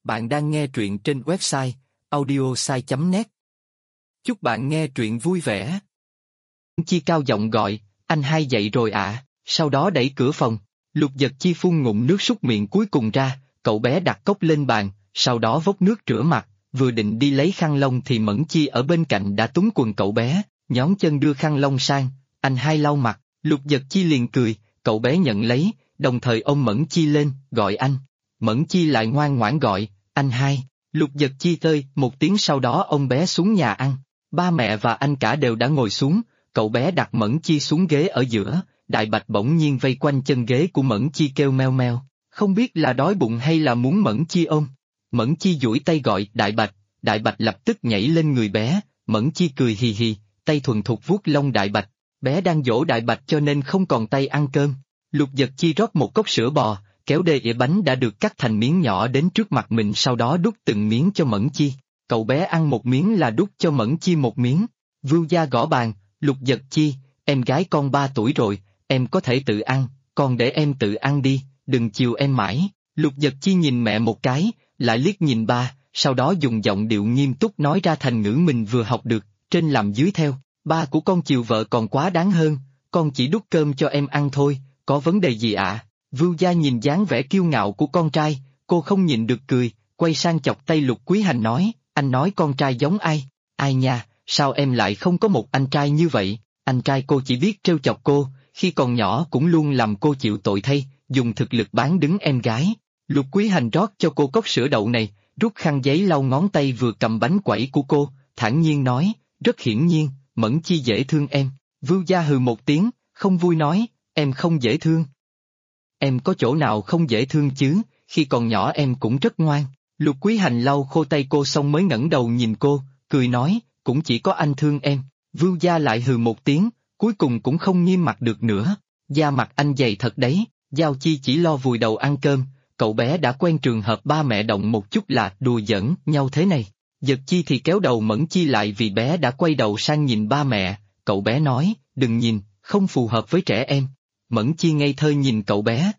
Bạn đang nghe truyện trên website audiosai.net. Chúc bạn nghe truyện vui vẻ. Chi cao giọng gọi, anh hai dậy rồi ạ. Sau đó đẩy cửa phòng, Lục Giật Chi phun ngụm nước súc miệng cuối cùng ra, cậu bé đặt cốc lên bàn, sau đó vốc nước rửa mặt, vừa định đi lấy khăn lông thì Mẫn Chi ở bên cạnh đã túm quần cậu bé, nhón chân đưa khăn lông sang, anh hai lau mặt, Lục Giật Chi liền cười, cậu bé nhận lấy, đồng thời ôm Mẫn Chi lên, gọi anh. Mẫn Chi lại ngoan ngoãn gọi, anh hai. Lục Giật Chi tơi, một tiếng sau đó ông bé xuống nhà ăn. Ba mẹ và anh cả đều đã ngồi xuống, cậu bé đặt Mẫn Chi xuống ghế ở giữa, Đại Bạch bỗng nhiên vây quanh chân ghế của Mẫn Chi kêu meo meo, không biết là đói bụng hay là muốn Mẫn Chi ôm. Mẫn Chi duỗi tay gọi Đại Bạch lập tức nhảy lên người bé, Mẫn Chi cười hì hì, tay thuần thục vuốt lông Đại Bạch, bé đang dỗ Đại Bạch cho nên không còn tay ăn cơm. Lục Giật Chi rót một cốc sữa bò, kéo đĩa bánh đã được cắt thành miếng nhỏ đến trước mặt mình, sau đó đút từng miếng cho Mẫn Chi. Cậu bé ăn một miếng là đút cho Mẫn Chi một miếng. Vưu Gia gõ bàn, Lục Giật Chi, em gái con 3 tuổi rồi, em có thể tự ăn, con để em tự ăn đi, đừng chiều em mãi. Lục Giật Chi nhìn mẹ một cái, lại liếc nhìn ba, sau đó dùng giọng điệu nghiêm túc nói ra thành ngữ mình vừa học được, trên làm dưới theo, ba của con chiều vợ còn quá đáng hơn, con chỉ đút cơm cho em ăn thôi, có vấn đề gì ạ? Vưu Gia nhìn dáng vẻ kiêu ngạo của con trai, cô không nhịn được cười, quay sang chọc tay Lục Quý Hành nói, anh nói con trai giống ai? Ai nha, sao em lại không có một anh trai như vậy? Anh trai cô chỉ biết trêu chọc cô, khi còn nhỏ cũng luôn làm cô chịu tội thay, dùng thực lực bán đứng em gái. Lục Quý Hành rót cho cô cốc sữa đậu này, rút khăn giấy lau ngón tay vừa cầm bánh quẩy của cô, thản nhiên nói, rất hiển nhiên, Mẫn Chi dễ thương em. Vưu Gia hừ một tiếng, không vui nói, em không dễ thương. Em có chỗ nào không dễ thương chứ, khi còn nhỏ em cũng rất ngoan. Lục Quý Hành lau khô tay cô xong mới ngẩng đầu nhìn cô, cười nói, cũng chỉ có anh thương em. Vưu Gia lại hừ một tiếng, cuối cùng cũng không nghiêm mặt được nữa. Da mặt anh dày thật đấy, Giao Chi chỉ lo vùi đầu ăn cơm, cậu bé đã quen trường hợp ba mẹ động một chút là đùa giỡn nhau thế này. Giật Chi thì kéo đầu Mẫn Chi lại vì bé đã quay đầu sang nhìn ba mẹ, cậu bé nói, đừng nhìn, không phù hợp với trẻ em. Mẫn Chi ngây thơ nhìn cậu bé.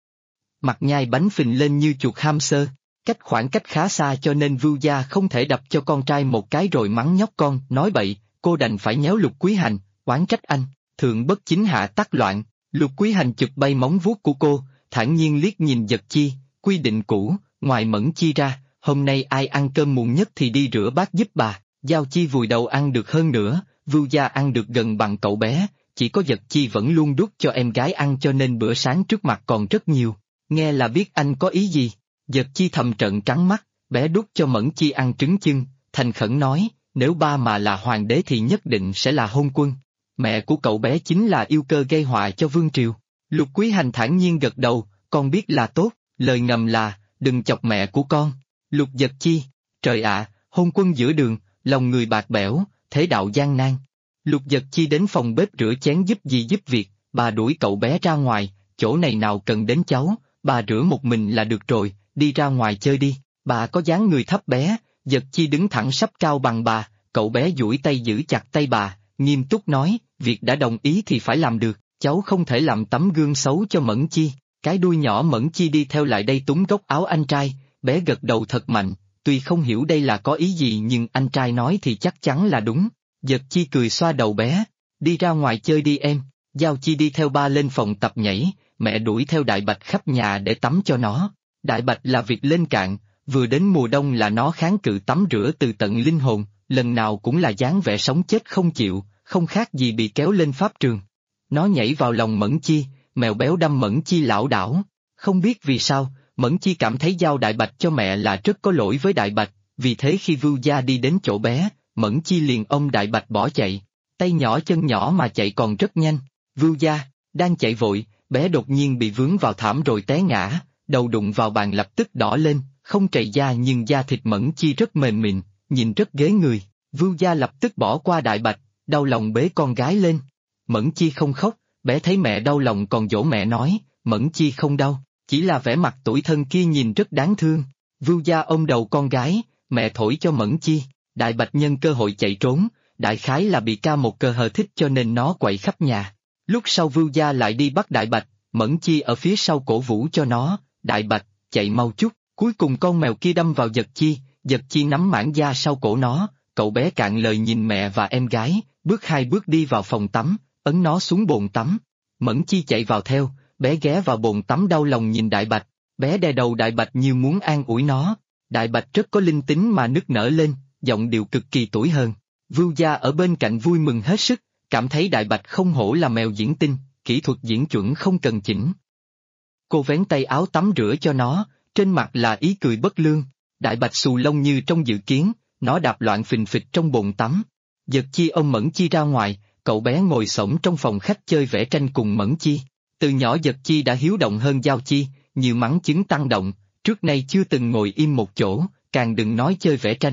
Mặt nhai bánh phình lên như chuột hamster, khoảng cách khá xa cho nên Vưu Gia không thể đập cho con trai một cái rồi mắng nhóc con, nói bậy, cô đành phải nhéo Lục Quý Hành, oán trách anh, thượng bất chính hạ tắc loạn. Lục Quý Hành chụp bay móng vuốt của cô, thản nhiên liếc nhìn Giật Chi, quy định cũ, ngoài Mẫn Chi ra, hôm nay ai ăn cơm muộn nhất thì đi rửa bát giúp bà. Giao Chi vùi đầu ăn được hơn nữa, Vưu Gia ăn được gần bằng cậu bé, chỉ có Giật Chi vẫn luôn đút cho em gái ăn cho nên bữa sáng trước mặt còn rất nhiều. Nghe là biết anh có ý gì. Giật Chi thầm trợn trắng mắt, bé đút cho Mẫn Chi ăn trứng chưng, thành khẩn nói, nếu ba mà là hoàng đế thì nhất định sẽ là hôn quân. Mẹ của cậu bé chính là yêu cơ gây họa cho vương triều. Lục Quý Hành thản nhiên gật đầu, con biết là tốt, lời ngầm là, đừng chọc mẹ của con. Lục Giật Chi, trời ạ, hôn quân giữa đường, lòng người bạc bẽo, thế đạo gian nan. Lục Giật Chi đến phòng bếp rửa chén giúp gì giúp việc, bà đuổi cậu bé ra ngoài, chỗ này nào cần đến cháu, bà rửa một mình là được rồi, đi ra ngoài chơi đi. Bà có dáng người thấp bé, Giật Chi đứng thẳng sắp cao bằng bà, cậu bé duỗi tay giữ chặt tay bà, nghiêm túc nói, việc đã đồng ý thì phải làm được, cháu không thể làm tấm gương xấu cho Mẫn Chi. Cái đuôi nhỏ Mẫn Chi đi theo lại đây túm góc áo anh trai, bé gật đầu thật mạnh, tuy không hiểu đây là có ý gì nhưng anh trai nói thì chắc chắn là đúng. Giật Chi cười xoa đầu bé, đi ra ngoài chơi đi em. Giao Chi đi theo ba lên phòng tập nhảy, mẹ đuổi theo Đại Bạch khắp nhà để tắm cho nó. Đại Bạch là việc lên cạn, vừa đến mùa đông là nó kháng cự tắm rửa từ tận linh hồn, lần nào cũng là dáng vẻ sống chết không chịu, không khác gì bị kéo lên pháp trường. Nó nhảy vào lòng Mẫn Chi, mèo béo đâm Mẫn Chi lảo đảo. Không biết vì sao, Mẫn Chi cảm thấy giao Đại Bạch cho mẹ là rất có lỗi với Đại Bạch, vì thế khi Vưu Gia đi đến chỗ bé, Mẫn Chi liền ôm Đại Bạch bỏ chạy, tay nhỏ chân nhỏ mà chạy còn rất nhanh. Vưu Gia, đang chạy vội, bé đột nhiên bị vướng vào thảm rồi té ngã, đầu đụng vào bàn lập tức đỏ lên, không trầy da nhưng da thịt Mẫn Chi rất mềm mịn, nhìn rất ghế người. Vưu Gia lập tức bỏ qua Đại Bạch, đau lòng bế con gái lên. Mẫn Chi không khóc, bé thấy mẹ đau lòng còn dỗ mẹ nói, Mẫn Chi không đau, chỉ là vẻ mặt tủi thân kia nhìn rất đáng thương. Vưu Gia ôm đầu con gái, mẹ thổi cho Mẫn Chi. Đại Bạch nhân cơ hội chạy trốn, đại khái là bị ca một cờ hờ thích cho nên nó quậy khắp nhà. Lúc sau Vưu Gia lại đi bắt Đại Bạch, Mẫn Chi ở phía sau cổ vũ cho nó, Đại Bạch, chạy mau chút, Cuối cùng con mèo kia đâm vào Giật Chi nắm mảng da sau cổ nó, cậu bé cạn lời nhìn mẹ và em gái, bước 2 bước đi vào phòng tắm, ấn nó xuống bồn tắm. Mẫn Chi chạy vào theo, bé ghé vào bồn tắm đau lòng nhìn Đại Bạch, bé đè đầu Đại Bạch như muốn an ủi nó. Đại Bạch rất có linh tính mà nức nở lên, giọng điệu cực kỳ tủi hờn. Vưu Gia ở bên cạnh vui mừng hết sức, cảm thấy Đại Bạch không hổ là mèo diễn tinh, kỹ thuật diễn chuẩn không cần chỉnh. Cô vén tay áo tắm rửa cho nó, trên mặt là ý cười bất lương. Đại Bạch xù lông như trong dự kiến, nó đạp loạn phình phịch trong bồn tắm. Giật Chi ôm Mẫn Chi ra ngoài, cậu bé ngồi xổm trong phòng khách chơi vẽ tranh cùng Mẫn Chi. Từ nhỏ Giật Chi đã hiếu động hơn Giao Chi, như mắng trứng tăng động, trước nay chưa từng ngồi im một chỗ, càng đừng nói chơi vẽ tranh.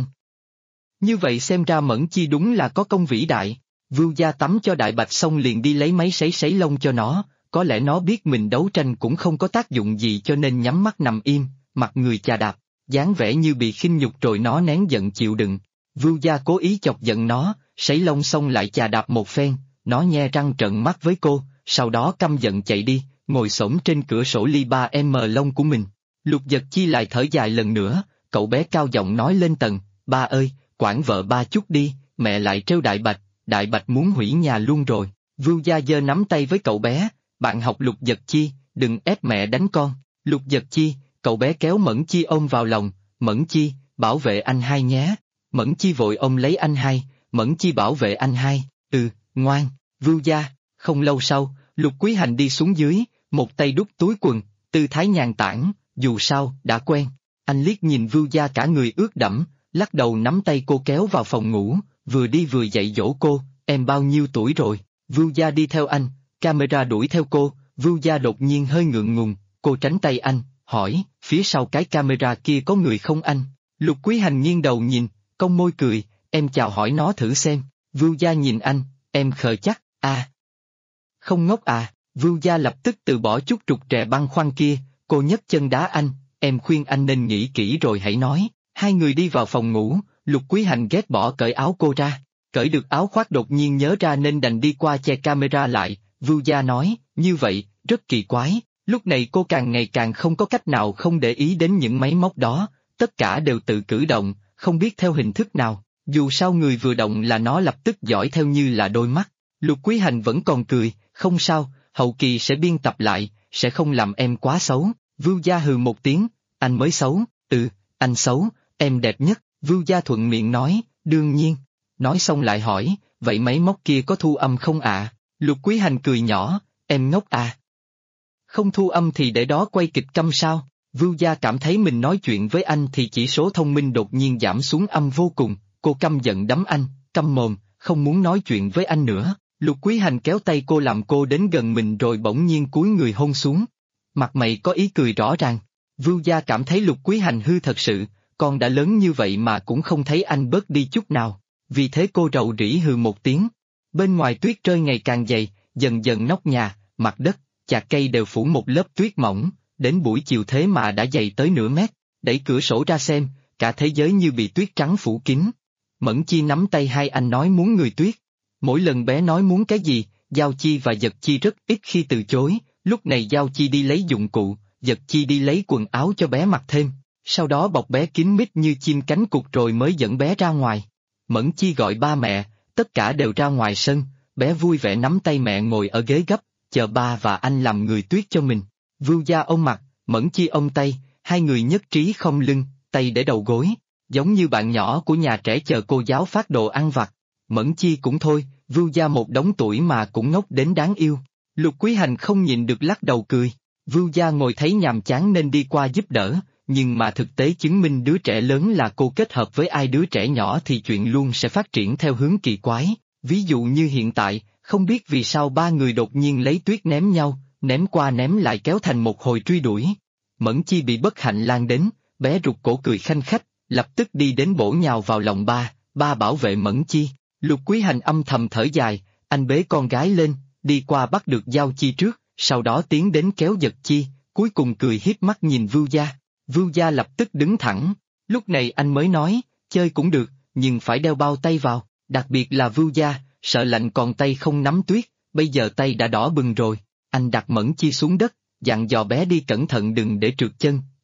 Như vậy xem ra Mẫn Chi đúng là có công vĩ đại. Vưu Gia tắm cho Đại Bạch xong liền đi lấy máy sấy lông cho nó, có lẽ nó biết mình đấu tranh cũng không có tác dụng gì cho nên nhắm mắt nằm im, mặt người chà đạp, dáng vẻ như bị khinh nhục rồi nó nén giận chịu đựng. Vưu Gia cố ý chọc giận nó, sấy lông xong lại chà đạp một phen, nó nhe răng trợn mắt với cô, sau đó căm giận chạy đi, ngồi xổm trên cửa sổ ly 3M lông của mình. Lục Giật Chi lại thở dài lần nữa, cậu bé cao giọng nói lên tầng, ba ơi, quản vợ ba chút đi, mẹ lại trêu Đại Bạch muốn hủy nhà luôn rồi. Vưu Gia giơ nắm tay với cậu bé, bạn học Lục Giật Chi, đừng ép mẹ đánh con. Lục Giật Chi, cậu bé kéo Mẫn Chi ôm vào lòng, Mẫn Chi, bảo vệ anh hai nhé. Mẫn Chi vội ôm lấy anh hai, Mẫn Chi bảo vệ anh hai, ngoan. Vưu Gia. Không lâu sau, Lục Quý Hành đi xuống dưới, một tay đút túi quần, tư thái nhàn tản, dù sao, đã quen. Anh liếc nhìn Vưu Gia cả người ướt đẫm, lắc đầu nắm tay cô kéo vào phòng ngủ, vừa đi vừa dạy dỗ cô, em bao nhiêu tuổi rồi? Vưu Gia đi theo anh, camera đuổi theo cô, Vưu Gia đột nhiên hơi ngượng ngùng, cô tránh tay anh, hỏi, phía sau cái camera kia có người không anh? Lục Quý Hành nghiêng đầu nhìn, cong môi cười, em chào hỏi nó thử xem. Vưu Gia nhìn anh, em khờ chắc, à. Không ngốc à, Vưu Gia lập tức từ bỏ chút trục trè băn khoăn kia, cô nhấc chân đá anh, em khuyên anh nên nghĩ kỹ rồi hãy nói. Hai người đi vào phòng ngủ, Lục Quý Hành ghét bỏ cởi áo cô ra, cởi được áo khoác đột nhiên nhớ ra nên đành đi qua che camera lại, Vưu Gia nói, như vậy, rất kỳ quái, lúc này cô càng ngày càng không có cách nào không để ý đến những máy móc đó, tất cả đều tự cử động, không biết theo hình thức nào, dù sao người vừa động là nó lập tức dõi theo như là đôi mắt. Lục Quý Hành vẫn còn cười, không sao, hậu kỳ sẽ biên tập lại, sẽ không làm em quá xấu. Vưu Gia hừ một tiếng, anh mới xấu, anh xấu, em đẹp nhất, Vưu Gia thuận miệng nói, đương nhiên. Nói xong lại hỏi, vậy máy móc kia có thu âm không ạ? Lục Quý Hành cười nhỏ, em ngốc à? Không thu âm thì để đó quay kịch câm sao? Vưu Gia cảm thấy mình nói chuyện với anh thì chỉ số thông minh đột nhiên giảm xuống âm vô cùng, cô căm giận đấm anh, câm mồm, không muốn nói chuyện với anh nữa. Lục Quý Hành kéo tay cô làm cô đến gần mình rồi bỗng nhiên cúi người hôn xuống. Mặt mày có ý cười rõ ràng. Vưu Gia cảm thấy Lục Quý Hành hư thật sự, con đã lớn như vậy mà cũng không thấy anh bớt đi chút nào. Vì thế cô rầu rĩ hừ một tiếng. Bên ngoài tuyết rơi ngày càng dày, dần dần nóc nhà, mặt đất, chạc cây đều phủ một lớp tuyết mỏng, đến buổi chiều thế mà đã dày tới nửa mét. Đẩy cửa sổ ra xem, cả thế giới như bị tuyết trắng phủ kín. Mẫn Chi nắm tay hai anh nói muốn người tuyết. Mỗi lần bé nói muốn cái gì, Giao Chi và Giật Chi rất ít khi từ chối, lúc này Giao Chi đi lấy dụng cụ, Giật Chi đi lấy quần áo cho bé mặc thêm, sau đó bọc bé kín mít như chim cánh cụt rồi mới dẫn bé ra ngoài. Mẫn Chi gọi ba mẹ, tất cả đều ra ngoài sân, bé vui vẻ nắm tay mẹ ngồi ở ghế gấp, chờ ba và anh làm người tuyết cho mình. Vưu Gia ôm mặt, Mẫn Chi ôm tay, hai người nhất trí không lưng, tay để đầu gối, giống như bạn nhỏ của nhà trẻ chờ cô giáo phát đồ ăn vặt. Mẫn Chi cũng thôi, Vưu Gia một đống tuổi mà cũng ngốc đến đáng yêu. Lục Quý Hành không nhịn được lắc đầu cười. Vưu Gia ngồi thấy nhàm chán nên đi qua giúp đỡ, nhưng mà thực tế chứng minh đứa trẻ lớn là cô kết hợp với ai đứa trẻ nhỏ thì chuyện luôn sẽ phát triển theo hướng kỳ quái. Ví dụ như hiện tại, không biết vì sao ba người đột nhiên lấy tuyết ném nhau, ném qua ném lại kéo thành một hồi truy đuổi. Mẫn Chi bị bất hạnh lan đến, bé rụt cổ cười khanh khách, lập tức đi đến bổ nhào vào lòng ba bảo vệ Mẫn Chi. Lục Quý Hành âm thầm thở dài, anh bế con gái lên, đi qua bắt được Giao Chi trước, sau đó tiến đến kéo Giật Chi, cuối cùng cười hiếp mắt nhìn Vưu Gia. Vưu Gia lập tức đứng thẳng, lúc này anh mới nói, chơi cũng được, nhưng phải đeo bao tay vào, đặc biệt là Vưu Gia, sợ lạnh còn tay không nắm tuyết, bây giờ tay đã đỏ bừng rồi. Anh đặt Mẫn Chi xuống đất, dặn dò bé đi cẩn thận đừng để trượt chân,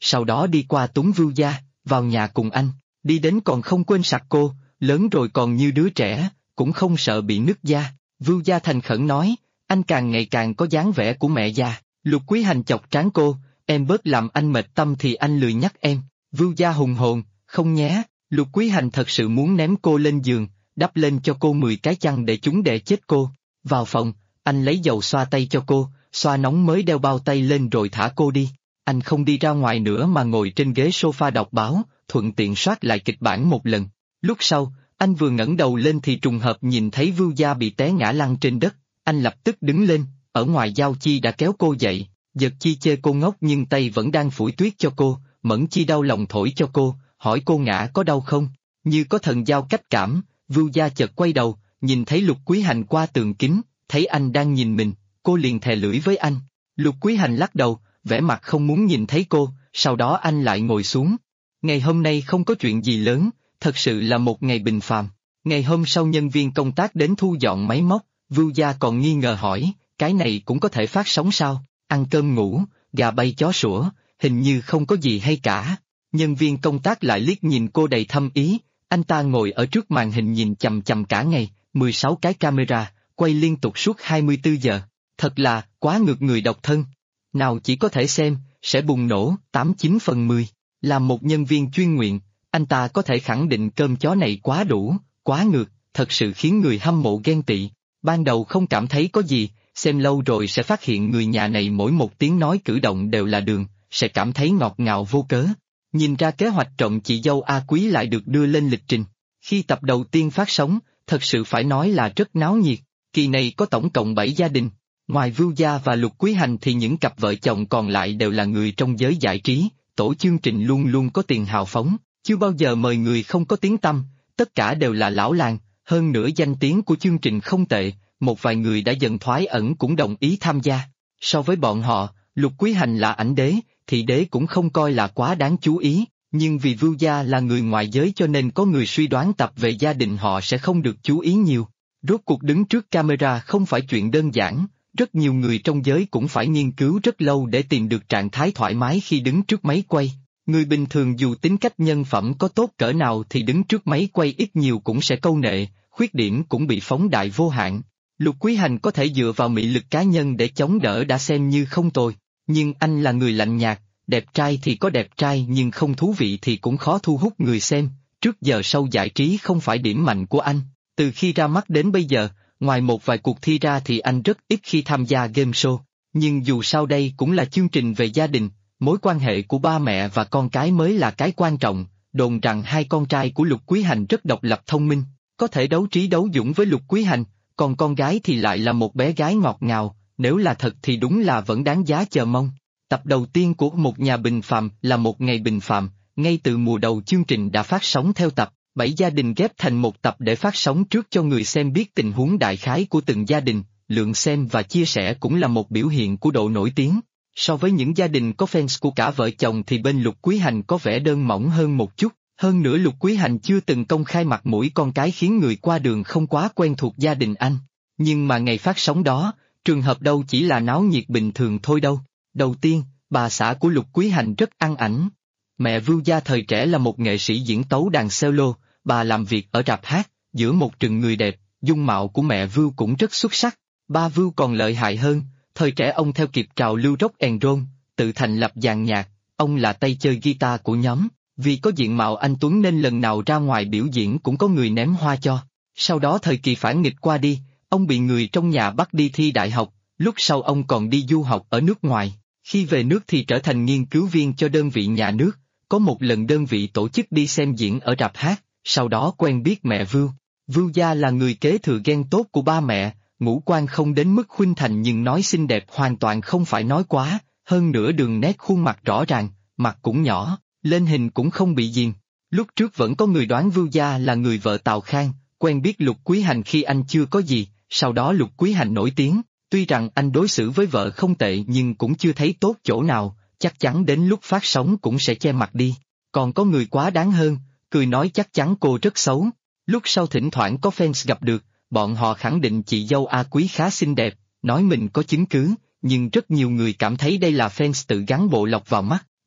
sau đó đi qua Túng Vưu gia, vào nhà cùng anh, đi đến còn không quên sặc cô, lớn rồi còn như đứa trẻ, cũng không sợ bị nứt da. Vưu gia thành khẩn nói, anh càng ngày càng có dáng vẻ của mẹ già. Lục Quý Hành chọc trán cô, em bớt làm anh mệt tâm thì anh lười nhắc em. Vưu gia hùng hồn, không nhé. Lục Quý Hành thật sự muốn ném cô lên giường, đắp lên cho cô 10 cái chăn để chúng đè chết cô. Vào phòng, anh lấy dầu xoa tay cho cô, xoa nóng mới đeo bao tay lên rồi thả cô đi. Anh không đi ra ngoài nữa mà ngồi trên ghế sofa đọc báo, thuận tiện soát lại kịch bản một lần. Lúc sau, anh vừa ngẩng đầu lên thì trùng hợp nhìn thấy Vưu gia bị té ngã lăn trên đất, anh lập tức đứng lên, ở ngoài Giao Chi đã kéo cô dậy, Giật Chi chê cô ngốc nhưng tay vẫn đang phủi tuyết cho cô, Mẫn Chi đau lòng thổi cho cô, hỏi cô ngã có đau không, như có thần giao cách cảm. Vưu gia chợt quay đầu, nhìn thấy Lục Quý Hành qua tường kính, thấy anh đang nhìn mình, cô liền thè lưỡi với anh. Lục Quý Hành lắc đầu, vẻ mặt không muốn nhìn thấy cô, sau đó anh lại ngồi xuống. Ngày hôm nay không có chuyện gì lớn, thật sự là một ngày bình phàm. Ngày hôm sau nhân viên công tác đến thu dọn máy móc, Vưu gia còn nghi ngờ hỏi, cái này cũng có thể phát sóng sao? Ăn cơm ngủ, gà bay chó sủa, hình như không có gì hay cả. Nhân viên công tác lại liếc nhìn cô đầy thâm ý, anh ta ngồi ở trước màn hình nhìn chằm chằm cả ngày, 16 cái camera, quay liên tục suốt 24 giờ. Thật là, quá ngược người độc thân. Nào chỉ có thể xem, sẽ bùng nổ, 89 phần 10. Làm một nhân viên chuyên nguyện, anh ta có thể khẳng định cơm chó này quá đủ, quá ngược, thật sự khiến người hâm mộ ghen tị. Ban đầu không cảm thấy có gì, xem lâu rồi sẽ phát hiện người nhà này mỗi một tiếng nói cử động đều là đường, sẽ cảm thấy ngọt ngào vô cớ. Nhìn ra kế hoạch trộm chị dâu A Quý lại được đưa lên lịch trình. Khi tập đầu tiên phát sóng, thật sự phải nói là rất náo nhiệt. Kỳ này có tổng cộng 7 gia đình. Ngoài Vưu gia và Lục Quý Hành thì những cặp vợ chồng còn lại đều là người trong giới giải trí, tổ chương trình luôn luôn có tiền hào phóng, chưa bao giờ mời người không có tiếng tăm, tất cả đều là lão làng, hơn nữa danh tiếng của chương trình không tệ, một vài người đã dần thoái ẩn cũng đồng ý tham gia. So với bọn họ, Lục Quý Hành là ảnh đế, thị đế cũng không coi là quá đáng chú ý, nhưng vì Vưu gia là người ngoại giới cho nên có người suy đoán tập về gia đình họ sẽ không được chú ý nhiều. Rốt cuộc đứng trước camera không phải chuyện đơn giản, rất nhiều người trong giới cũng phải nghiên cứu rất lâu để tìm được trạng thái thoải mái khi đứng trước máy quay. Người bình thường dù tính cách nhân phẩm có tốt cỡ nào thì đứng trước máy quay ít nhiều cũng sẽ câu nệ, khuyết điểm cũng bị phóng đại vô hạn. Lục Quý Hành có thể dựa vào mị lực cá nhân để chống đỡ đã xem như không tồi, nhưng anh là người lạnh nhạt, đẹp trai thì có đẹp trai nhưng không thú vị thì cũng khó thu hút người xem. Trước giờ show giải trí không phải điểm mạnh của anh, từ khi ra mắt đến bây giờ, ngoài một vài cuộc thi ra thì anh rất ít khi tham gia game show, nhưng dù sao đây cũng là chương trình về gia đình, mối quan hệ của ba mẹ và con cái mới là cái quan trọng. Đồn rằng hai con trai của Lục Quý Hành rất độc lập thông minh, có thể đấu trí đấu dũng với Lục Quý Hành, còn con gái thì lại là một bé gái ngọt ngào, nếu là thật thì đúng là vẫn đáng giá chờ mong. Tập đầu tiên của Một Nhà Bình Phàm là một ngày bình phàm, ngay từ mùa đầu chương trình đã phát sóng theo tập, 7 gia đình ghép thành một tập để phát sóng trước cho người xem biết tình huống đại khái của từng gia đình, lượng xem và chia sẻ cũng là một biểu hiện của độ nổi tiếng. So với những gia đình có fans của cả vợ chồng thì bên Lục Quý Hành có vẻ đơn mỏng hơn một chút, hơn nữa Lục Quý Hành chưa từng công khai mặt mũi con cái khiến người qua đường không quá quen thuộc gia đình anh. Nhưng mà ngày phát sóng đó, trường hợp đâu chỉ là náo nhiệt bình thường thôi đâu. Đầu tiên, bà xã của Lục Quý Hành rất ăn ảnh. Mẹ Vưu gia thời trẻ là một nghệ sĩ diễn tấu đàn cello, bà làm việc ở rạp hát, giữa một rừng người đẹp, dung mạo của mẹ Vưu cũng rất xuất sắc. Ba Vưu còn lợi hại hơn, thời trẻ ông theo kịp trào lưu rock and roll, tự thành lập dàn nhạc, ông là tay chơi guitar của nhóm, vì có diện mạo anh tuấn nên lần nào ra ngoài biểu diễn cũng có người ném hoa cho. Sau đó thời kỳ phản nghịch qua đi, ông bị người trong nhà bắt đi thi đại học, lúc sau ông còn đi du học ở nước ngoài, khi về nước thì trở thành nghiên cứu viên cho đơn vị nhà nước, có một lần đơn vị tổ chức đi xem diễn ở rạp hát, sau đó quen biết mẹ Vưu. Vưu gia là người kế thừa gen tốt của ba mẹ, ngũ quan không đến mức khuynh thành nhưng nói xinh đẹp hoàn toàn không phải nói quá, hơn nữa đường nét khuôn mặt rõ ràng, mặt cũng nhỏ, lên hình cũng không bị diềm. Lúc trước vẫn có người đoán Vưu gia là người vợ Tào Khang, quen biết Lục Quý Hành khi anh chưa có gì, sau đó Lục Quý Hành nổi tiếng, tuy rằng anh đối xử với vợ không tệ nhưng cũng chưa thấy tốt chỗ nào, chắc chắn đến lúc phát sóng cũng sẽ che mặt đi. Còn có người quá đáng hơn, cười nói chắc chắn cô rất xấu. Lúc sau thỉnh thoảng có fans gặp được, bọn họ khẳng định chị dâu A Quý khá xinh đẹp, nói mình có chứng cứ, nhưng rất nhiều người cảm thấy đây là fans tự gắn bộ lọc vào mắt,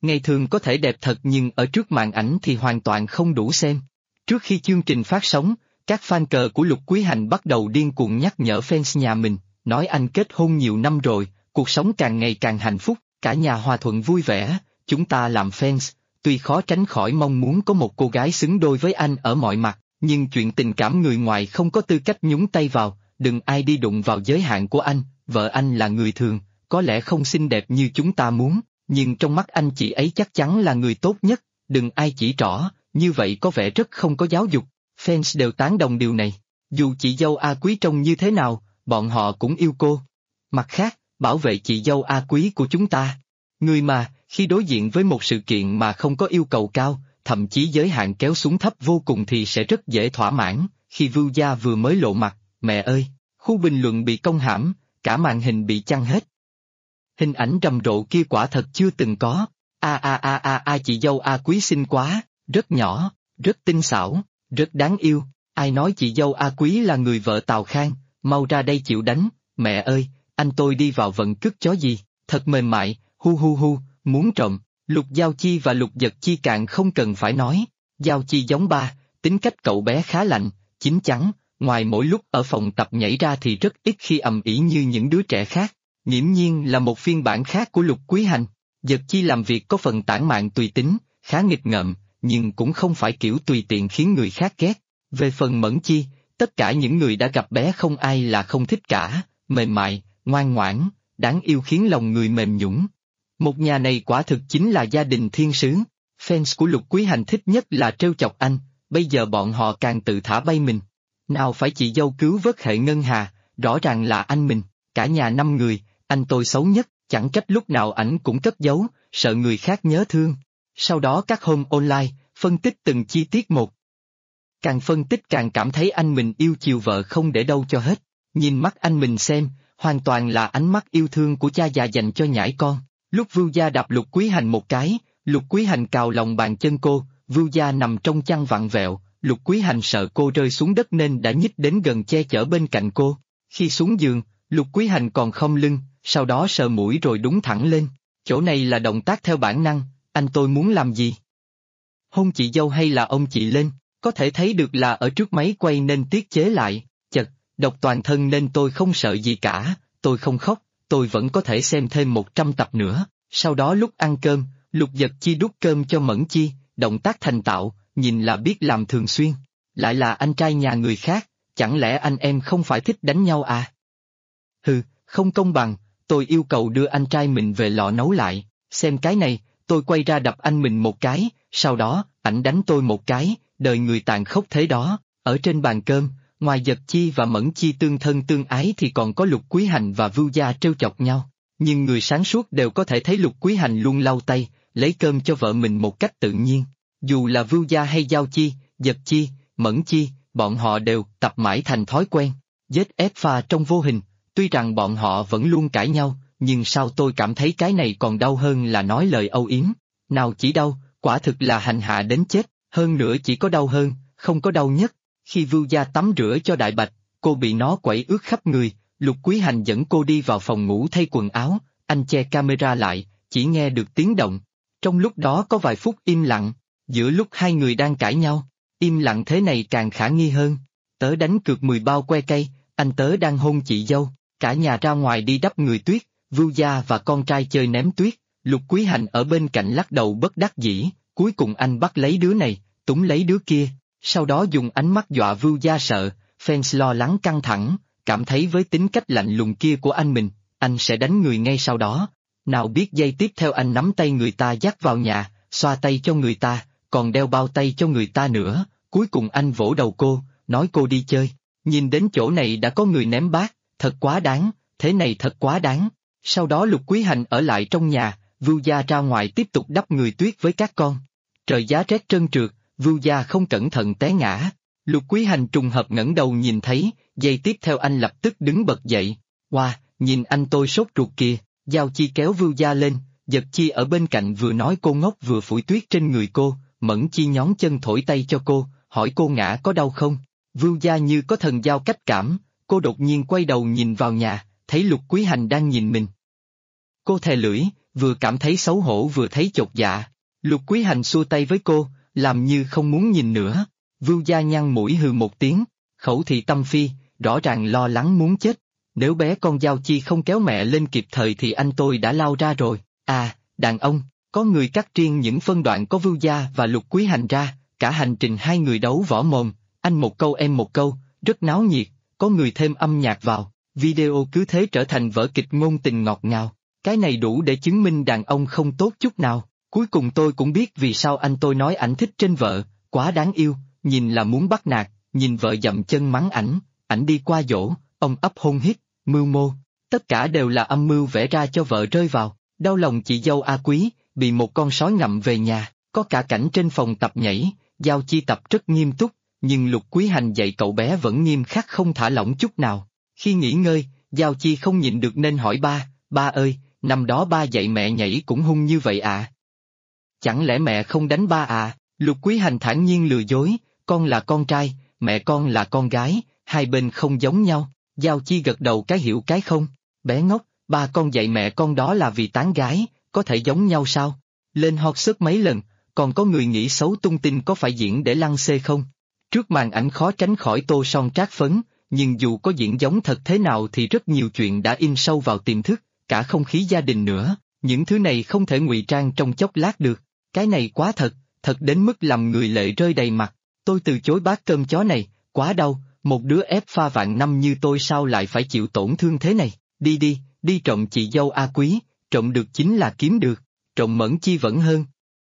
Ngày thường có thể đẹp thật nhưng ở trước màn ảnh thì hoàn toàn không đủ xem. Trước khi chương trình phát sóng, các fan cờ của Lục Quý Hành bắt đầu điên cuồng nhắc nhở fans nhà mình, nói anh kết hôn nhiều năm rồi, cuộc sống càng ngày càng hạnh phúc, cả nhà hòa thuận vui vẻ, chúng ta làm fans, tuy khó tránh khỏi mong muốn có một cô gái xứng đôi với anh ở mọi mặt, nhưng chuyện tình cảm người ngoài không có tư cách nhúng tay vào, đừng ai đi đụng vào giới hạn của anh, vợ anh là người thường, có lẽ không xinh đẹp như chúng ta muốn, nhưng trong mắt anh chị ấy chắc chắn là người tốt nhất, đừng ai chỉ trỏ, như vậy có vẻ rất không có giáo dục. Fans đều tán đồng điều này. Dù chị dâu A Quý trông như thế nào, bọn họ cũng yêu cô. Mặt khác, bảo vệ chị dâu A Quý của chúng ta. Người mà, khi đối diện với một sự kiện mà không có yêu cầu cao, thậm chí giới hạn kéo xuống thấp vô cùng thì sẽ rất dễ thỏa mãn. Khi Vưu Gia vừa mới lộ mặt, mẹ ơi, khu bình luận bị công hãm, cả màn hình bị chặn hết. Hình ảnh rầm rộ kia quả thật chưa từng có. Chị dâu A Quý xinh quá, rất nhỏ, rất tinh xảo, rất đáng yêu. Ai nói chị dâu A Quý là người vợ Tào Khang, mau ra đây chịu đánh. Mẹ ơi, anh tôi đi vào vận cứt chó gì, thật mềm mại, hu, muốn trộm. Lục Giao Chi và Lục Dật Chi càng không cần phải nói. Giao Chi giống ba, tính cách cậu bé khá lạnh, chín chắn, ngoài mỗi lúc ở phòng tập nhảy ra thì rất ít khi ầm ĩ như những đứa trẻ khác. Nghiễm nhiên là một phiên bản khác của Lục Quý Hành. Dật Chi làm việc có phần tản mạn tùy tính, khá nghịch ngợm, nhưng cũng không phải kiểu tùy tiện khiến người khác ghét. Về phần Mẫn Chi, tất cả những người đã gặp bé không ai là không thích cả, mềm mại, ngoan ngoãn, đáng yêu khiến lòng người mềm nhũn. Một nhà này quả thực chính là gia đình thiên sứ. Fans của Lục Quý Hành thích nhất là trêu chọc anh, bây giờ bọn họ càng tự thả bay mình. Nào phải chị dâu cứu vớt hệ ngân hà, rõ ràng là anh mình, cả nhà 5 người, anh tôi xấu nhất, chẳng trách lúc nào ảnh cũng cất giấu, sợ người khác nhớ thương. Sau đó các hôm online, phân tích từng chi tiết một. Càng phân tích càng cảm thấy anh mình yêu chiều vợ không để đâu cho hết. Nhìn mắt anh mình xem, hoàn toàn là ánh mắt yêu thương của cha già dành cho nhãi con. Lúc Vưu Gia đạp Lục Quý Hành một cái, Lục Quý Hành cào lòng bàn chân cô, Vưu Gia nằm trong chăn vặn vẹo, Lục Quý Hành sợ cô rơi xuống đất nên đã nhích đến gần che chở bên cạnh cô. Khi xuống giường, Lục Quý Hành còn khom lưng, sau đó sờ mũi rồi đúng thẳng lên. Chỗ này là động tác theo bản năng, anh tôi muốn làm gì? Hôn chị dâu hay là ông chị lên? Có thể thấy được là ở trước máy quay nên tiết chế lại, chật, độc toàn thân nên tôi không sợ gì cả, tôi không khóc, tôi vẫn có thể xem thêm 100 tập nữa. Sau đó lúc ăn cơm, Lục Dật Chi đút cơm cho Mẫn Chi, động tác thành tạo, nhìn là biết làm thường xuyên. Lại là anh trai nhà người khác, chẳng lẽ anh em không phải thích đánh nhau à? Hừ, không công bằng, tôi yêu cầu đưa anh trai mình về lò nấu lại, xem cái này, tôi quay ra đập anh mình một cái, sau đó, ảnh đánh tôi một cái, đời người tàn khốc thế đó. Ở trên bàn cơm, ngoài Dật Chi và Mẫn Chi tương thân tương ái thì còn có Lục Quý Hành và Vưu Gia trêu chọc nhau. Nhưng người sáng suốt đều có thể thấy Lục Quý Hành luôn lau tay, lấy cơm cho vợ mình một cách tự nhiên. Dù là Vưu Gia hay Giao Chi, Dật Chi, Mẫn Chi, bọn họ đều tập mãi thành thói quen, giết ép pha trong vô hình. Tuy rằng bọn họ vẫn luôn cãi nhau, nhưng sao tôi cảm thấy cái này còn đau hơn là nói lời âu yếm. Nào chỉ đau, quả thực là hành hạ đến chết, hơn nữa chỉ có đau hơn, không có đau nhất. Khi Vưu Gia tắm rửa cho Đại Bạch, cô bị nó quẩy ướt khắp người, Lục Quý Hành dẫn cô đi vào phòng ngủ thay quần áo, anh che camera lại, chỉ nghe được tiếng động. Trong lúc đó có vài phút im lặng, giữa lúc hai người đang cãi nhau, im lặng thế này càng khả nghi hơn. Tớ đánh cược 10 bao que cây, anh tớ đang hôn chị dâu, cả nhà ra ngoài đi đắp người tuyết, Vưu Gia và con trai chơi ném tuyết, Lục Quý Hành ở bên cạnh lắc đầu bất đắc dĩ, cuối cùng anh bắt lấy đứa này, túm lấy đứa kia, sau đó dùng ánh mắt dọa Vưu Gia sợ, fans lo lắng căng thẳng, cảm thấy với tính cách lạnh lùng kia của anh mình, anh sẽ đánh người ngay sau đó. Nào biết giây tiếp theo anh nắm tay người ta dắt vào nhà, xoa tay cho người ta, còn đeo bao tay cho người ta nữa, cuối cùng anh vỗ đầu cô, nói cô đi chơi. Nhìn đến chỗ này đã có người ném bát, thật quá đáng, thế này thật quá đáng. Sau đó Lục Quý Hành ở lại trong nhà, Vưu Gia ra ngoài tiếp tục đắp người tuyết với các con. Trời giá rét trơn trượt, Vưu Gia không cẩn thận té ngã. Lục Quý Hành trùng hợp ngẩng đầu nhìn thấy, giây tiếp theo anh lập tức đứng bật dậy. Wow, nhìn anh tôi sốt ruột kìa, Giao Chi kéo Vưu Gia lên, Dật Chi ở bên cạnh vừa nói cô ngốc vừa phủi tuyết trên người cô, Mẫn Chi nhón chân thổi tay cho cô, hỏi cô ngã có đau không? Vưu Gia như có thần giao cách cảm, cô đột nhiên quay đầu nhìn vào nhà, thấy Lục Quý Hành đang nhìn mình. Cô thè lưỡi, vừa cảm thấy xấu hổ vừa thấy chột dạ. Lục Quý Hành xua tay với cô, làm như không muốn nhìn nữa. Vưu Gia nhăn mũi hừ một tiếng, khẩu thị tâm phi, rõ ràng lo lắng muốn chết. Nếu bé con Giao Chi không kéo mẹ lên kịp thời thì anh tôi đã lao ra rồi. À, đàn ông, có người cắt riêng những phân đoạn có Vưu Gia và Lục Quý Hành ra, cả hành trình hai người đấu võ mồm, anh một câu em một câu, rất náo nhiệt, có người thêm âm nhạc vào, video cứ thế trở thành vở kịch ngôn tình ngọt ngào. Cái này đủ để chứng minh đàn ông không tốt chút nào. Cuối cùng tôi cũng biết vì sao anh tôi nói ảnh thích trên vợ, quá đáng yêu, nhìn là muốn bắt nạt, nhìn vợ dậm chân mắng ảnh đi qua dỗ, ông ấp hôn hít, mưu mô. Tất cả đều là âm mưu vẽ ra cho vợ rơi vào, đau lòng chị dâu A Quý, bị một con sói ngậm về nhà, có cả cảnh trên phòng tập nhảy, Giao Chi tập rất nghiêm túc, nhưng Lục Quý Hành dạy cậu bé vẫn nghiêm khắc không thả lỏng chút nào. Khi nghỉ ngơi, Giao Chi không nhịn được nên hỏi ba ơi, năm đó ba dạy mẹ nhảy cũng hung như vậy à? Chẳng lẽ mẹ không đánh ba à? Lục Quý Hành thản nhiên lừa dối, con là con trai, mẹ con là con gái, hai bên không giống nhau. Giao Chi gật đầu cái hiểu cái không. Bé ngốc, ba con dạy mẹ con đó là vì tán gái, có thể giống nhau sao? Lên hot search mấy lần, còn có người nghĩ xấu tung tin có phải diễn để lăng xê không? Trước màn ảnh khó tránh khỏi tô son trát phấn, nhưng dù có diễn giống thật thế nào thì rất nhiều chuyện đã in sâu vào tiềm thức, cả không khí gia đình nữa, những thứ này không thể ngụy trang trong chốc lát được. Cái này quá thật đến mức làm người lệ rơi đầy mặt. Tôi từ chối bát cơm chó này, quá đau, một đứa ép pha vạn năm như tôi sao lại phải chịu tổn thương thế này. Đi trộm chị dâu A Quý, trộm được chính là kiếm được, trộm Mẫn Chi vẫn hơn.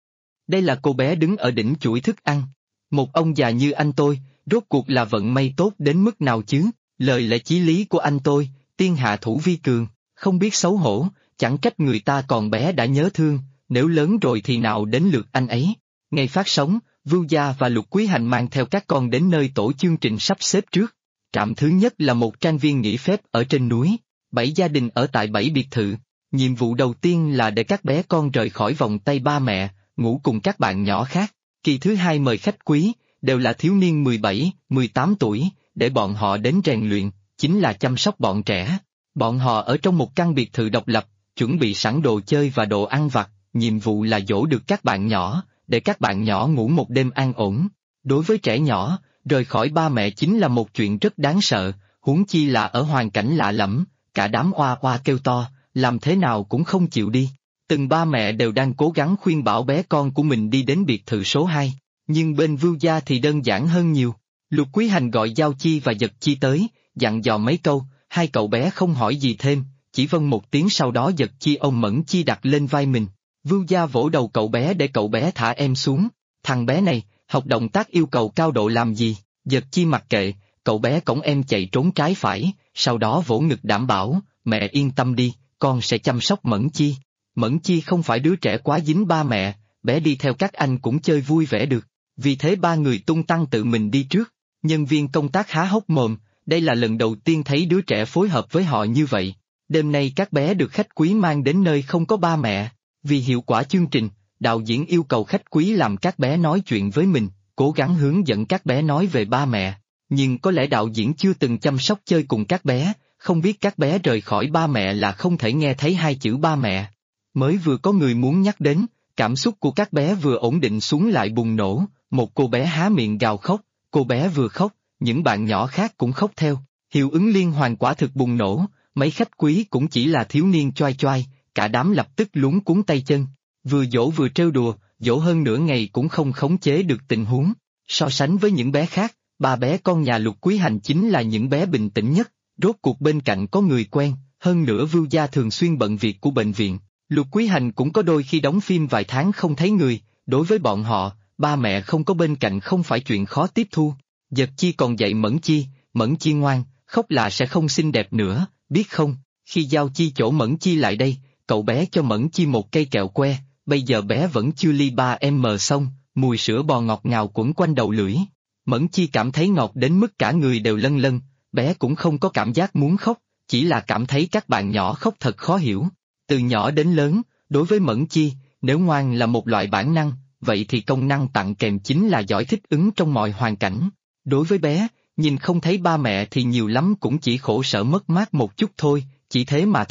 Đây là cô bé đứng ở đỉnh chuỗi thức ăn. Một ông già như anh tôi, rốt cuộc là vận may tốt đến mức nào chứ? Lời lẽ chí lý của anh tôi, tiên hạ thủ vi cường, không biết xấu hổ, chẳng trách người ta còn bé đã nhớ thương, nếu lớn rồi thì nào đến lượt anh ấy. Ngày phát sóng, Vưu Gia và Lục Quý Hành mang theo các con đến nơi tổ chương trình sắp xếp trước. Trạm thứ nhất là một trang viên nghỉ phép ở trên núi, 7 gia đình ở tại 7 biệt thự. Nhiệm vụ đầu tiên là để các bé con rời khỏi vòng tay ba mẹ, ngủ cùng các bạn nhỏ khác. Kỳ thứ hai mời khách quý, đều là thiếu niên 17, 18 tuổi, để bọn họ đến rèn luyện, chính là chăm sóc bọn trẻ. Bọn họ ở trong một căn biệt thự độc lập, chuẩn bị sẵn đồ chơi và đồ ăn vặt, nhiệm vụ là dỗ được các bạn nhỏ, để các bạn nhỏ ngủ một đêm an ổn. Đối với trẻ nhỏ, rời khỏi ba mẹ chính là một chuyện rất đáng sợ, huống chi là ở hoàn cảnh lạ lẫm, cả đám oa oa kêu to, làm thế nào cũng không chịu đi. Từng ba mẹ đều đang cố gắng khuyên bảo bé con của mình đi đến biệt thự số 2, nhưng bên Vưu Gia thì đơn giản hơn nhiều. Lục Quý Hành gọi Giao Chi và Dật Chi tới, dặn dò mấy câu, hai cậu bé không hỏi gì thêm, chỉ vâng một tiếng sau đó Dật Chi ôm Mẫn Chi đặt lên vai mình. Vưu Gia vỗ đầu cậu bé để cậu bé thả em xuống, thằng bé này, học động tác yêu cầu cao độ làm gì? Dật Chi mặc kệ, cậu bé cõng em chạy trốn trái phải, sau đó vỗ ngực đảm bảo, mẹ yên tâm đi, con sẽ chăm sóc Mẫn Chi. Mẫn Chi không phải đứa trẻ quá dính ba mẹ, bé đi theo các anh cũng chơi vui vẻ được, vì thế ba người tung tăng tự mình đi trước. Nhân viên công tác há hốc mồm, đây là lần đầu tiên thấy đứa trẻ phối hợp với họ như vậy. Đêm nay các bé được khách quý mang đến nơi không có ba mẹ. Vì hiệu quả chương trình, đạo diễn yêu cầu khách quý làm các bé nói chuyện với mình, cố gắng hướng dẫn các bé nói về ba mẹ. Nhưng có lẽ đạo diễn chưa từng chăm sóc chơi cùng các bé, không biết các bé rời khỏi ba mẹ là không thể nghe thấy hai chữ ba mẹ. Mới vừa có người muốn nhắc đến, cảm xúc của các bé vừa ổn định xuống lại bùng nổ, một cô bé há miệng gào khóc, cô bé vừa khóc, những bạn nhỏ khác cũng khóc theo, hiệu ứng liên hoàn quả thực bùng nổ, mấy khách quý cũng chỉ là thiếu niên choai choai, cả đám lập tức luống cuống tay chân, vừa dỗ vừa trêu đùa, dỗ hơn nửa ngày cũng không khống chế được tình huống. So sánh với những bé khác, ba bé con nhà Lục Quý Hành chính là những bé bình tĩnh nhất, rốt cuộc bên cạnh có người quen, hơn nữa Vưu Gia thường xuyên bận việc của bệnh viện. Lục Quý Hành cũng có đôi khi đóng phim vài tháng không thấy người, đối với bọn họ, ba mẹ không có bên cạnh không phải chuyện khó tiếp thu. Dật Chi còn dạy Mẫn Chi ngoan, khóc là sẽ không xinh đẹp nữa, biết không? Khi Giao Chi chỗ Mẫn Chi lại đây, cậu bé cho Mẫn Chi một cây kẹo que, bây giờ bé vẫn chưa ly 3M xong, mùi sữa bò ngọt ngào quẩn quanh đầu lưỡi. Mẫn Chi cảm thấy ngọt đến mức cả người đều lân lân, bé cũng không có cảm giác muốn khóc, chỉ là cảm thấy các bạn nhỏ khóc thật khó hiểu. Từ nhỏ đến lớn, đối với Mẫn Chi, nếu ngoan là một loại bản năng, vậy thì công năng tặng kèm chính là giỏi thích ứng trong mọi hoàn cảnh. Đối với bé, nhìn không thấy ba mẹ thì nhiều lắm cũng chỉ khổ sở mất mát một chút thôi, chỉ thế mà thôi.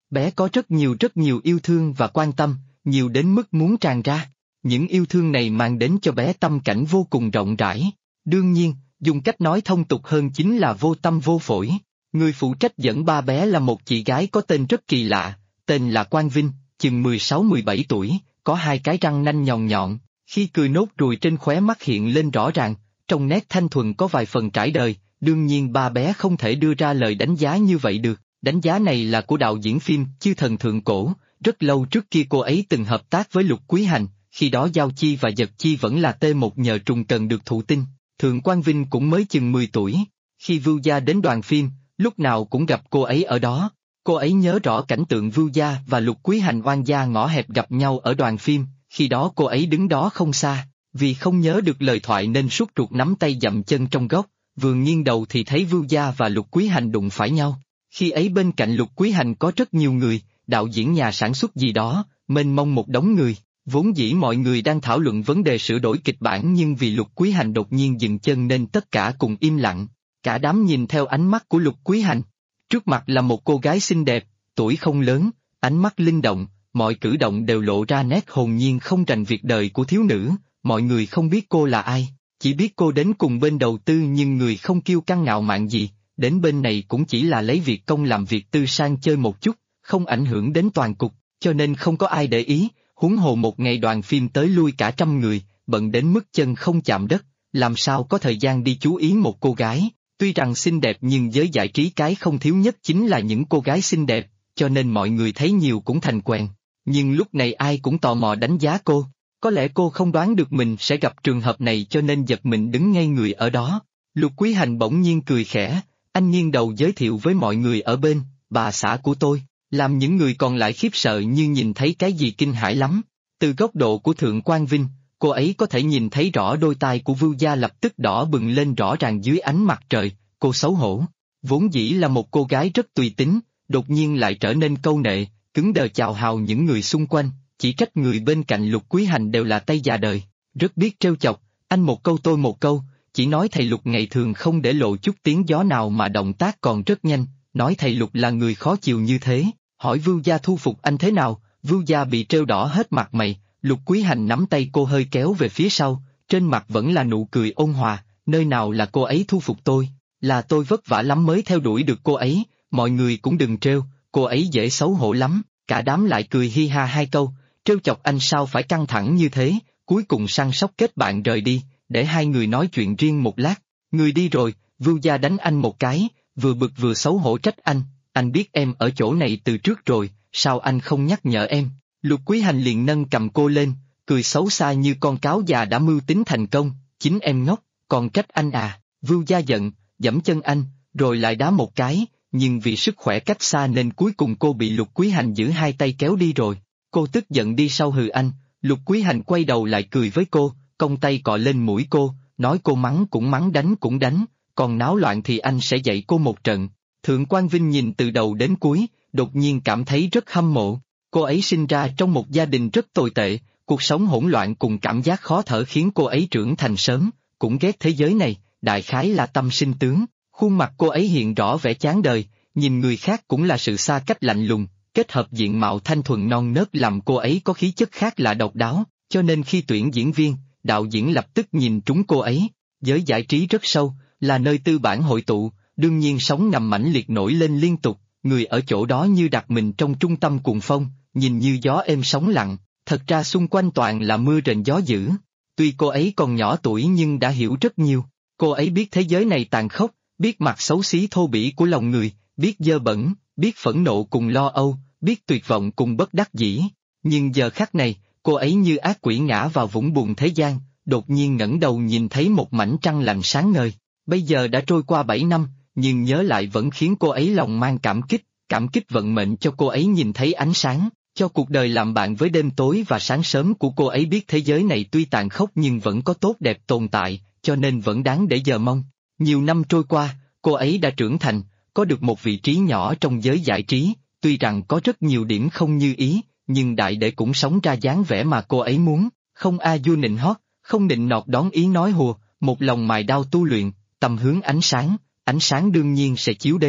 Bé có rất nhiều yêu thương và quan tâm, nhiều đến mức muốn tràn ra. Những yêu thương này mang đến cho bé tâm cảnh vô cùng rộng rãi. Đương nhiên, dùng cách nói thông tục hơn chính là vô tâm vô phổi. Người phụ trách dẫn ba bé là một chị gái có tên rất kỳ lạ, tên là Quang Vinh, chừng 16-17 tuổi, có hai cái răng nanh nhọn nhọn, khi cười nốt ruồi trên khóe mắt hiện lên rõ ràng, trong nét thanh thuần có vài phần trải đời. Đương nhiên ba bé không thể đưa ra lời đánh giá như vậy được, đánh giá này là của đạo diễn phim Chư Thần Thượng Cổ, rất lâu trước kia cô ấy từng hợp tác với Lục Quý Hành, khi đó Giao Chi và Dật Chi vẫn là T1 nhờ trùng cần được thụ tinh, Thượng Quan Vinh cũng mới chừng 10 tuổi, khi Vưu Gia đến đoàn phim, lúc nào cũng gặp cô ấy ở đó, cô ấy nhớ rõ cảnh tượng Vưu Gia và Lục Quý Hành oan gia ngõ hẹp gặp nhau ở đoàn phim, khi đó cô ấy đứng đó không xa, vì không nhớ được lời thoại nên sốt ruột nắm tay dậm chân trong góc. Vừa nghiêng đầu thì thấy Vưu Gia và Lục Quý Hành đụng phải nhau. Khi ấy bên cạnh Lục Quý Hành có rất nhiều người, đạo diễn nhà sản xuất gì đó, mênh mông một đống người. Vốn dĩ mọi người đang thảo luận vấn đề sửa đổi kịch bản nhưng vì Lục Quý Hành đột nhiên dừng chân nên tất cả cùng im lặng. Cả đám nhìn theo ánh mắt của Lục Quý Hành. Trước mặt là một cô gái xinh đẹp, tuổi không lớn, ánh mắt linh động, mọi cử động đều lộ ra nét hồn nhiên không rành việc đời của thiếu nữ. Mọi người không biết cô là ai. Chỉ biết cô đến cùng bên đầu tư nhưng người không kiêu căng ngạo mạn gì, đến bên này cũng chỉ là lấy việc công làm việc tư sang chơi một chút, không ảnh hưởng đến toàn cục, cho nên không có ai để ý, huống hồ một ngày đoàn phim tới lui cả 100 người, bận đến mức chân không chạm đất, làm sao có thời gian đi chú ý một cô gái, tuy rằng xinh đẹp nhưng giới giải trí cái không thiếu nhất chính là những cô gái xinh đẹp, cho nên mọi người thấy nhiều cũng thành quen, nhưng lúc này ai cũng tò mò đánh giá cô. Có lẽ cô không đoán được mình sẽ gặp trường hợp này cho nên giật mình đứng ngay người ở đó. Lục Quý Hành bỗng nhiên cười khẽ, anh nghiêng đầu giới thiệu với mọi người ở bên, bà xã của tôi, làm những người còn lại khiếp sợ như nhìn thấy cái gì kinh hãi lắm. Từ góc độ của Thượng Quan Vinh, cô ấy có thể nhìn thấy rõ đôi tai của Vưu Gia lập tức đỏ bừng lên rõ ràng dưới ánh mặt trời, cô xấu hổ. Vốn dĩ là một cô gái rất tùy tính, đột nhiên lại trở nên câu nệ, cứng đờ chào hào những người xung quanh. Chỉ trách người bên cạnh Lục Quý Hành đều là tay già đời, rất biết trêu chọc, anh một câu tôi một câu, chỉ nói thầy Lục ngày thường không để lộ chút tiếng gió nào mà động tác còn rất nhanh, nói thầy Lục là người khó chịu như thế, hỏi Vưu Gia thu phục anh thế nào, Vưu Gia bị trêu đỏ hết mặt mày, Lục Quý Hành nắm tay cô hơi kéo về phía sau, trên mặt vẫn là nụ cười ôn hòa, nơi nào là cô ấy thu phục tôi, là tôi vất vả lắm mới theo đuổi được cô ấy, mọi người cũng đừng trêu, cô ấy dễ xấu hổ lắm, cả đám lại cười hi ha hai câu. Trêu chọc anh sao phải căng thẳng như thế, cuối cùng săn sóc kết bạn rời đi, để hai người nói chuyện riêng một lát. Người đi rồi, Vưu Gia đánh anh một cái, vừa bực vừa xấu hổ trách anh biết em ở chỗ này từ trước rồi, sao anh không nhắc nhở em? Lục Quý Hành liền nâng cầm cô lên, cười xấu xa như con cáo già đã mưu tính thành công, chính em ngốc, còn trách anh à? Vưu Gia giận, giẫm chân anh, rồi lại đá một cái, nhưng vì sức khỏe cách xa nên cuối cùng cô bị Lục Quý Hành giữ hai tay kéo đi rồi. Cô tức giận đi sau hừ anh, Lục Quý Hành quay đầu lại cười với cô, cong tay cọ lên mũi cô, nói cô mắng cũng đánh, còn náo loạn thì anh sẽ dạy cô một trận. Thượng Quan Vinh nhìn từ đầu đến cuối, đột nhiên cảm thấy rất hâm mộ. Cô ấy sinh ra trong một gia đình rất tồi tệ, cuộc sống hỗn loạn cùng cảm giác khó thở khiến cô ấy trưởng thành sớm, cũng ghét thế giới này, đại khái là tâm sinh tướng. Khuôn mặt cô ấy hiện rõ vẻ chán đời, nhìn người khác cũng là sự xa cách lạnh lùng. Kết hợp diện mạo thanh thuần non nớt làm cô ấy có khí chất khác lạ độc đáo, cho nên khi tuyển diễn viên, đạo diễn lập tức nhìn trúng cô ấy. Giới giải trí rất sâu, là nơi tư bản hội tụ, đương nhiên sóng ngầm mãnh liệt nổi lên liên tục, người ở chỗ đó như đặt mình trong trung tâm cuồng phong, nhìn như gió êm sóng lặng, thật ra xung quanh toàn là mưa rền gió dữ. Tuy cô ấy còn nhỏ tuổi nhưng đã hiểu rất nhiều, cô ấy biết thế giới này tàn khốc, biết mặt xấu xí thô bỉ của lòng người, biết dơ bẩn, biết phẫn nộ cùng lo âu, biết tuyệt vọng cùng bất đắc dĩ, nhưng giờ khắc này, cô ấy như ác quỷ ngã vào vũng bùn thế gian, đột nhiên ngẩng đầu nhìn thấy một mảnh trăng lạnh sáng ngời. Bây giờ đã trôi qua 7 năm, nhưng nhớ lại vẫn khiến cô ấy lòng mang cảm kích vận mệnh cho cô ấy nhìn thấy ánh sáng, cho cuộc đời làm bạn với đêm tối và sáng sớm của cô ấy biết thế giới này tuy tàn khốc nhưng vẫn có tốt đẹp tồn tại, cho nên vẫn đáng để giờ mong. Nhiều năm trôi qua, cô ấy đã trưởng thành, có được một vị trí nhỏ trong giới giải trí. Tuy rằng có rất nhiều điểm không như ý, nhưng đại để cũng sống ra dáng vẻ mà cô ấy muốn, không a du nịnh hót, không nịnh nọt đón ý nói hùa, một lòng mài đao tu luyện, tầm hướng ánh sáng đương nhiên sẽ chiếu đến.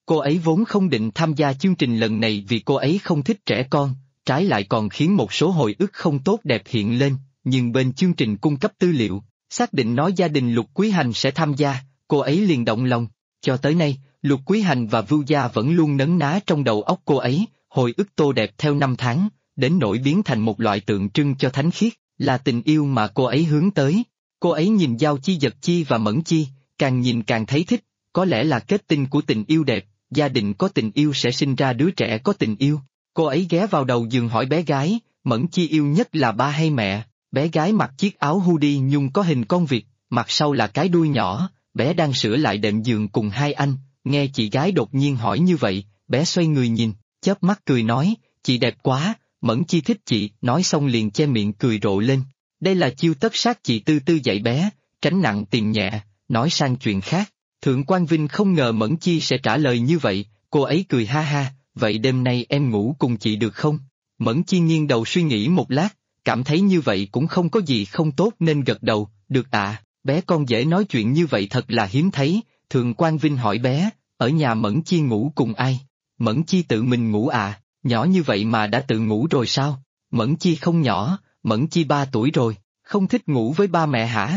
Cô ấy vốn không định tham gia chương trình lần này vì cô ấy không thích trẻ con, trái lại còn khiến một số hồi ức không tốt đẹp hiện lên, nhưng bên chương trình cung cấp tư liệu, xác định nói gia đình Lục Quý Hành sẽ tham gia, cô ấy liền động lòng. Cho tới nay, Lục Quý Hành và Vưu Gia vẫn luôn nấn ná trong đầu óc cô ấy, hồi ức tô đẹp theo năm tháng, đến nỗi biến thành một loại tượng trưng cho thánh khiết, là tình yêu mà cô ấy hướng tới. Cô ấy nhìn Giao Chi Dật Chi và Mẫn Chi, càng nhìn càng thấy thích, có lẽ là kết tinh của tình yêu đẹp, gia đình có tình yêu sẽ sinh ra đứa trẻ có tình yêu. Cô ấy ghé vào đầu giường hỏi bé gái, Mẫn Chi yêu nhất là ba hay mẹ? Bé gái mặc chiếc áo hoodie nhung có hình con vịt, mặt sau là cái đuôi nhỏ, bé đang sửa lại đệm giường cùng hai anh, nghe chị gái đột nhiên hỏi như vậy, bé xoay người nhìn, chớp mắt cười nói, chị đẹp quá, Mẫn Chi thích chị, nói xong liền che miệng cười rộ lên. Đây là chiêu tất sát chị Tư Tư dạy bé, tránh nặng tìm nhẹ, nói sang chuyện khác. Thượng Quan Vinh không ngờ Mẫn Chi sẽ trả lời như vậy, cô ấy cười ha ha, vậy đêm nay em ngủ cùng chị được không? Mẫn Chi nghiêng đầu suy nghĩ một lát, cảm thấy như vậy cũng không có gì không tốt nên gật đầu, được ạ, bé con dễ nói chuyện như vậy thật là hiếm thấy. Thượng Quan Vinh hỏi bé, ở nhà Mẫn Chi ngủ cùng ai? Mẫn Chi tự mình ngủ à, nhỏ như vậy mà đã tự ngủ rồi sao? Mẫn Chi không nhỏ, Mẫn Chi 3 tuổi rồi, không thích ngủ với ba mẹ hả?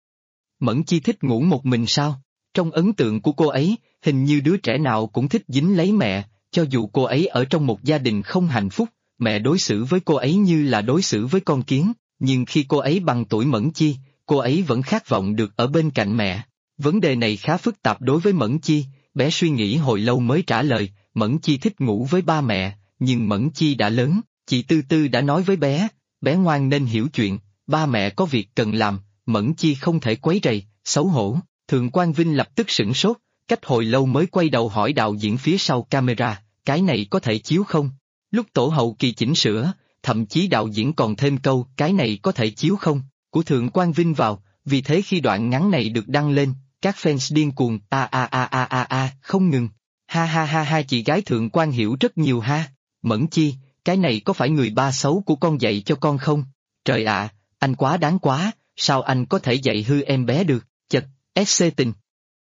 Mẫn Chi thích ngủ một mình sao? Trong ấn tượng của cô ấy, hình như đứa trẻ nào cũng thích dính lấy mẹ, cho dù cô ấy ở trong một gia đình không hạnh phúc, mẹ đối xử với cô ấy như là đối xử với con kiến, nhưng khi cô ấy bằng tuổi Mẫn Chi, cô ấy vẫn khát vọng được ở bên cạnh mẹ. Vấn đề này khá phức tạp đối với Mẫn Chi, bé suy nghĩ hồi lâu mới trả lời, Mẫn Chi thích ngủ với ba mẹ, nhưng Mẫn Chi đã lớn, chị Tư Tư đã nói với bé ngoan nên hiểu chuyện, ba mẹ có việc cần làm, Mẫn Chi không thể quấy rầy, xấu hổ. Thượng Quan Vinh lập tức sửng sốt, cách hồi lâu mới quay đầu hỏi đạo diễn phía sau camera, cái này có thể chiếu không? Lúc tổ hậu kỳ chỉnh sửa, thậm chí đạo diễn còn thêm câu cái này có thể chiếu không? Của Thượng Quan Vinh vào, vì thế khi đoạn ngắn này được đăng lên, các fans điên cuồng không ngừng. Ha ha ha ha, chị gái Thượng Quan hiểu rất nhiều ha. Mẫn Chi, cái này có phải người ba xấu của con dạy cho con không? Trời ạ, anh quá đáng quá, sao anh có thể dạy hư em bé được, chật. SC Tình.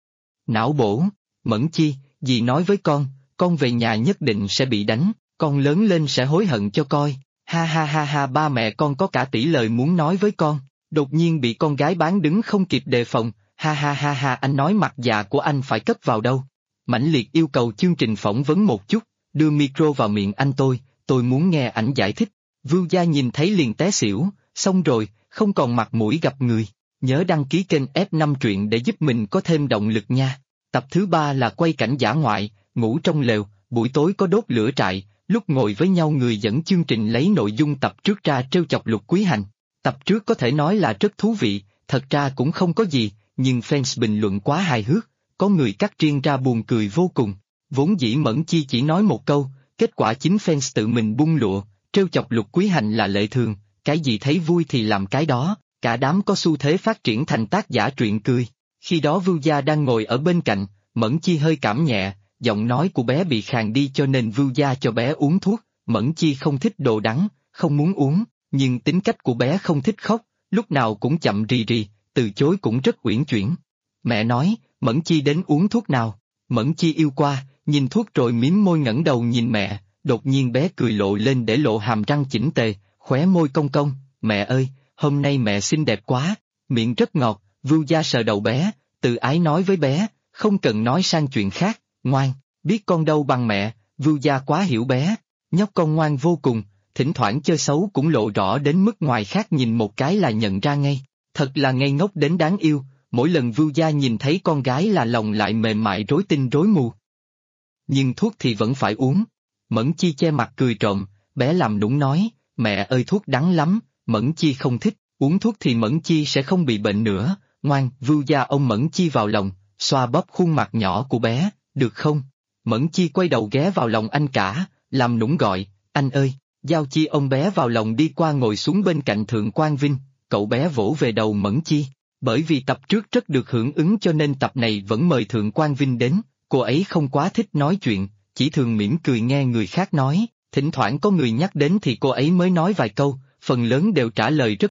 Não bổ, Mẫn Chi, dì nói với con về nhà nhất định sẽ bị đánh, con lớn lên sẽ hối hận cho coi, ha ha ha ha, ba mẹ con có cả tỷ lời muốn nói với con, đột nhiên bị con gái bán đứng không kịp đề phòng, ha ha ha ha, anh nói mặt già của anh phải cất vào đâu. Mãnh liệt yêu cầu chương trình phỏng vấn một chút, đưa micro vào miệng anh tôi muốn nghe ảnh giải thích. Vưu Gia nhìn thấy liền té xỉu, xong rồi, không còn mặt mũi gặp người. Nhớ đăng ký kênh F5 truyện để giúp mình có thêm động lực nha. Tập thứ 3 là quay cảnh dã ngoại, ngủ trong lều, buổi tối có đốt lửa trại, lúc ngồi với nhau người dẫn chương trình lấy nội dung tập trước ra trêu chọc Lục Quý Hành. Tập trước có thể nói là rất thú vị, thật ra cũng không có gì, nhưng fans bình luận quá hài hước, có người cắt riêng ra buồn cười vô cùng. Vốn dĩ Mẫn Chi chỉ nói một câu, kết quả chính fans tự mình bung lụa, trêu chọc Lục Quý Hành là lệ thường, cái gì thấy vui thì làm cái đó. Cả đám có xu thế phát triển thành tác giả truyện cười. Khi đó Vưu Gia đang ngồi ở bên cạnh, Mẫn Chi hơi cảm nhẹ, giọng nói của bé bị khàn đi cho nên Vưu Gia cho bé uống thuốc. Mẫn Chi không thích đồ đắng, không muốn uống, nhưng tính cách của bé không thích khóc, lúc nào cũng chậm rì rì, từ chối cũng rất uyển chuyển. Mẹ nói, Mẫn Chi đến uống thuốc nào. Mẫn Chi yêu qua, nhìn thuốc rồi mím môi ngẩng đầu nhìn mẹ, đột nhiên bé cười lộ lên để lộ hàm răng chỉnh tề, khóe môi cong cong, mẹ ơi. Hôm nay mẹ xinh đẹp quá, miệng rất ngọt, Vưu Gia sờ đầu bé, từ ái nói với bé, không cần nói sang chuyện khác, ngoan, biết con đâu bằng mẹ, Vưu Gia quá hiểu bé, nhóc con ngoan vô cùng, thỉnh thoảng chơi xấu cũng lộ rõ đến mức ngoài khác nhìn một cái là nhận ra ngay, thật là ngây ngốc đến đáng yêu, mỗi lần Vưu Gia nhìn thấy con gái là lòng lại mềm mại rối tinh rối mù. Nhưng thuốc thì vẫn phải uống, Mẫn Chi che mặt cười trộm, bé làm nũng nói, mẹ ơi thuốc đắng lắm. Mẫn Chi không thích, uống thuốc thì Mẫn Chi sẽ không bị bệnh nữa, ngoan, Vưu Gia ôm Mẫn Chi vào lòng, xoa bóp khuôn mặt nhỏ của bé, được không? Mẫn Chi quay đầu ghé vào lòng anh cả, làm nũng gọi, anh ơi, Giao Chi ôm bé vào lòng đi qua ngồi xuống bên cạnh Thượng Quan Vinh, cậu bé vỗ về đầu Mẫn Chi, bởi vì tập trước rất được hưởng ứng cho nên tập này vẫn mời Thượng Quan Vinh đến, cô ấy không quá thích nói chuyện, chỉ thường mỉm cười nghe người khác nói, thỉnh thoảng có người nhắc đến thì cô ấy mới nói vài câu. Phần lớn đều trả lời rất.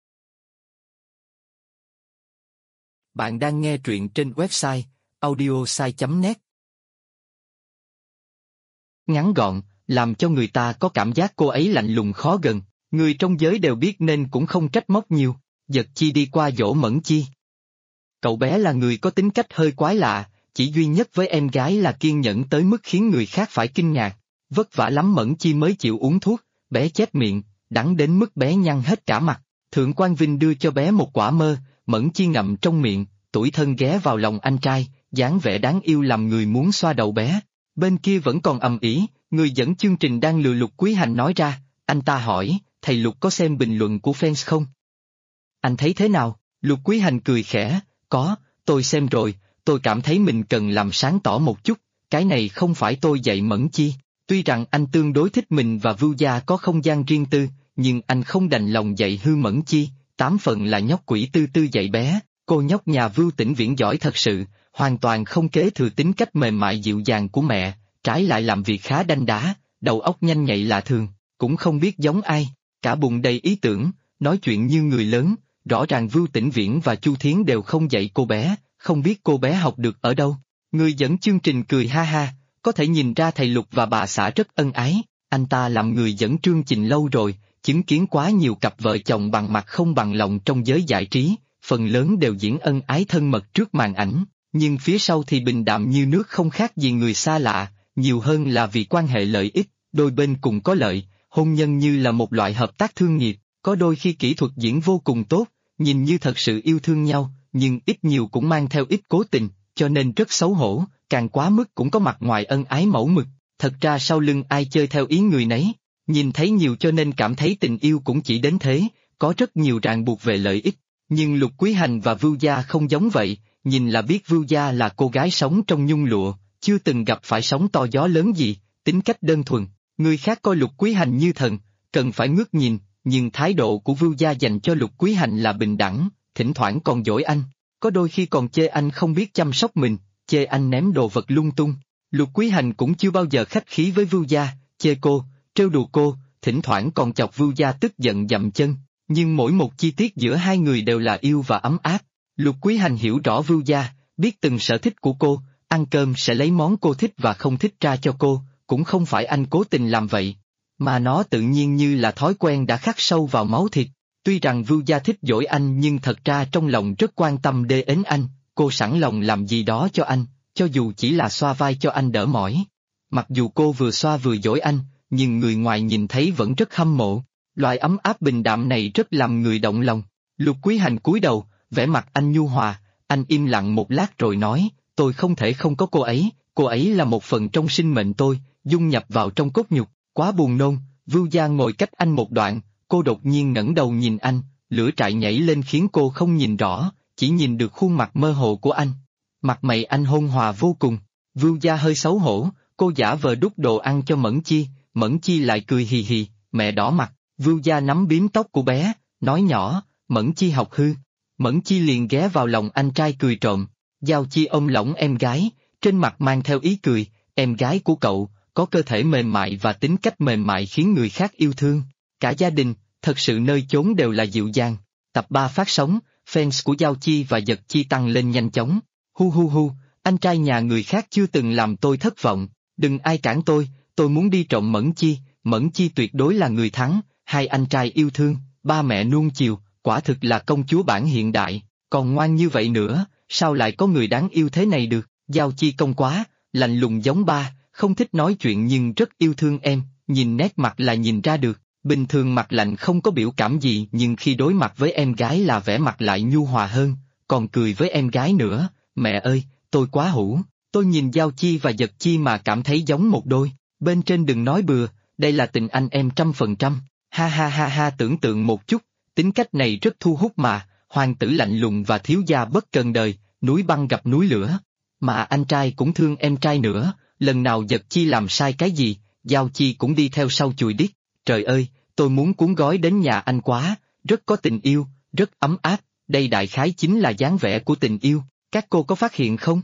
Bạn đang nghe truyện trên website audiosai.net ngắn gọn, làm cho người ta có cảm giác cô ấy lạnh lùng khó gần. Người trong giới đều biết nên cũng không trách móc nhiều. Dật Chi đi qua dỗ Mẫn Chi. Cậu bé là người có tính cách hơi quái lạ, chỉ duy nhất với em gái là kiên nhẫn tới mức khiến người khác phải kinh ngạc. Vất vả lắm Mẫn Chi mới chịu uống thuốc, bé chép miệng, đắng đến mức bé nhăn hết cả mặt. Thượng quan Vinh đưa cho bé một quả mơ, Mẫn Chi ngậm trong miệng, tủi thân ghé vào lòng anh trai, dáng vẻ đáng yêu làm người muốn xoa đầu bé. Bên kia vẫn còn ầm ĩ, người dẫn chương trình đang lừa Lục Quý Hành nói ra, anh ta hỏi, thầy Lục có xem bình luận của fans không? Anh thấy thế nào? Lục Quý Hành cười khẽ, có, tôi xem rồi, tôi cảm thấy mình cần làm sáng tỏ một chút, cái này không phải tôi dạy Mẫn Chi. Tuy rằng anh tương đối thích mình và Vưu Gia có không gian riêng tư, nhưng anh không đành lòng dạy hư Mẫn Chi, 8 phần là nhóc quỷ tư tư dạy bé, cô nhóc nhà Vưu Tĩnh Viễn giỏi thật sự, hoàn toàn không kế thừa tính cách mềm mại dịu dàng của mẹ, trái lại làm việc khá đanh đá, đầu óc nhanh nhạy lạ thường, cũng không biết giống ai, cả bụng đầy ý tưởng, nói chuyện như người lớn, rõ ràng Vưu Tĩnh Viễn và Chu Thiến đều không dạy cô bé, không biết cô bé học được ở đâu. Người dẫn chương trình cười ha ha, có thể nhìn ra thầy Lục và bà xã rất ân ái, anh ta làm người dẫn chương trình lâu rồi, chứng kiến quá nhiều cặp vợ chồng bằng mặt không bằng lòng trong giới giải trí, phần lớn đều diễn ân ái thân mật trước màn ảnh, nhưng phía sau thì bình đạm như nước không khác gì người xa lạ, nhiều hơn là vì quan hệ lợi ích, đôi bên cùng có lợi, hôn nhân như là một loại hợp tác thương nghiệp, có đôi khi kỹ thuật diễn vô cùng tốt, nhìn như thật sự yêu thương nhau, nhưng ít nhiều cũng mang theo ít cố tình, cho nên rất xấu hổ, càng quá mức cũng có mặt ngoài ân ái mẫu mực, thật ra sau lưng ai chơi theo ý người nấy, nhìn thấy nhiều cho nên cảm thấy tình yêu cũng chỉ đến thế, có rất nhiều ràng buộc về lợi ích, nhưng Lục Quý Hành và Vưu Gia không giống vậy, nhìn là biết Vưu Gia là cô gái sống trong nhung lụa, chưa từng gặp phải sóng to gió lớn gì, tính cách đơn thuần, người khác coi Lục Quý Hành như thần, cần phải ngước nhìn, nhưng thái độ của Vưu Gia dành cho Lục Quý Hành là bình đẳng, thỉnh thoảng còn dỗi anh, có đôi khi còn chê anh không biết chăm sóc mình, chê anh ném đồ vật lung tung. Lục Quý Hành cũng chưa bao giờ khách khí với Vưu Gia, chê cô, trêu đùa cô, thỉnh thoảng còn chọc Vưu Gia tức giận dậm chân, nhưng mỗi một chi tiết giữa hai người đều là yêu và ấm áp. Lục Quý Hành hiểu rõ Vưu Gia, biết từng sở thích của cô, ăn cơm sẽ lấy món cô thích và không thích ra cho cô, cũng không phải anh cố tình làm vậy, mà nó tự nhiên như là thói quen đã khắc sâu vào máu thịt. Tuy rằng Vưu Gia thích dỗi anh nhưng thật ra trong lòng rất quan tâm đê ến anh, cô sẵn lòng làm gì đó cho anh, cho dù chỉ là xoa vai cho anh đỡ mỏi. Mặc dù cô vừa xoa vừa dỗi anh, nhưng người ngoài nhìn thấy vẫn rất hâm mộ, loại ấm áp bình đạm này rất làm người động lòng. Lục Quý Hành cúi đầu, vẻ mặt anh nhu hòa, anh im lặng một lát rồi nói, tôi không thể không có cô ấy là một phần trong sinh mệnh tôi, dung nhập vào trong cốt nhục, quá buồn nôn. Vưu Gia ngồi cách anh một đoạn, cô đột nhiên ngẩng đầu nhìn anh, lửa trại nhảy lên khiến cô không nhìn rõ, chỉ nhìn được khuôn mặt mơ hồ của anh. Mặt mày anh hôn hòa vô cùng, Vưu Gia hơi xấu hổ, cô giả vờ đút đồ ăn cho Mẫn Chi lại cười hì hì, mẹ đỏ mặt, Vưu Gia nắm bím tóc của bé, nói nhỏ, Mẫn Chi học hư. Mẫn Chi liền ghé vào lòng anh trai cười trộm, Giao Chi ôm lỏng em gái, trên mặt mang theo ý cười, em gái của cậu, có cơ thể mềm mại và tính cách mềm mại khiến người khác yêu thương. Cả gia đình, thật sự nơi chốn đều là dịu dàng. Tập 3 phát sóng, fans của Giao Chi và Dật Chi tăng lên nhanh chóng. Hu hu hu, anh trai nhà người khác chưa từng làm tôi thất vọng, đừng ai cản tôi muốn đi trộm Mẫn Chi tuyệt đối là người thắng, hai anh trai yêu thương, ba mẹ nuông chiều, quả thực là công chúa bản hiện đại, còn ngoan như vậy nữa, sao lại có người đáng yêu thế này được. Giao Chi công quá, lạnh lùng giống ba, không thích nói chuyện nhưng rất yêu thương em, nhìn nét mặt là nhìn ra được. Bình thường mặt lạnh không có biểu cảm gì nhưng khi đối mặt với em gái là vẻ mặt lại nhu hòa hơn, còn cười với em gái nữa, mẹ ơi, tôi quá hủ, tôi nhìn Giao Chi và Dật Chi mà cảm thấy giống một đôi, bên trên đừng nói bừa, đây là tình anh em 100%, ha ha ha ha tưởng tượng một chút, tính cách này rất thu hút mà, hoàng tử lạnh lùng và thiếu gia bất cần đời, núi băng gặp núi lửa, mà anh trai cũng thương em trai nữa, lần nào Dật Chi làm sai cái gì, Giao Chi cũng đi theo sau chùi đít, trời ơi. Tôi muốn cuốn gói đến nhà anh quá, rất có tình yêu, rất ấm áp, đây đại khái chính là dáng vẻ của tình yêu, các cô có phát hiện không?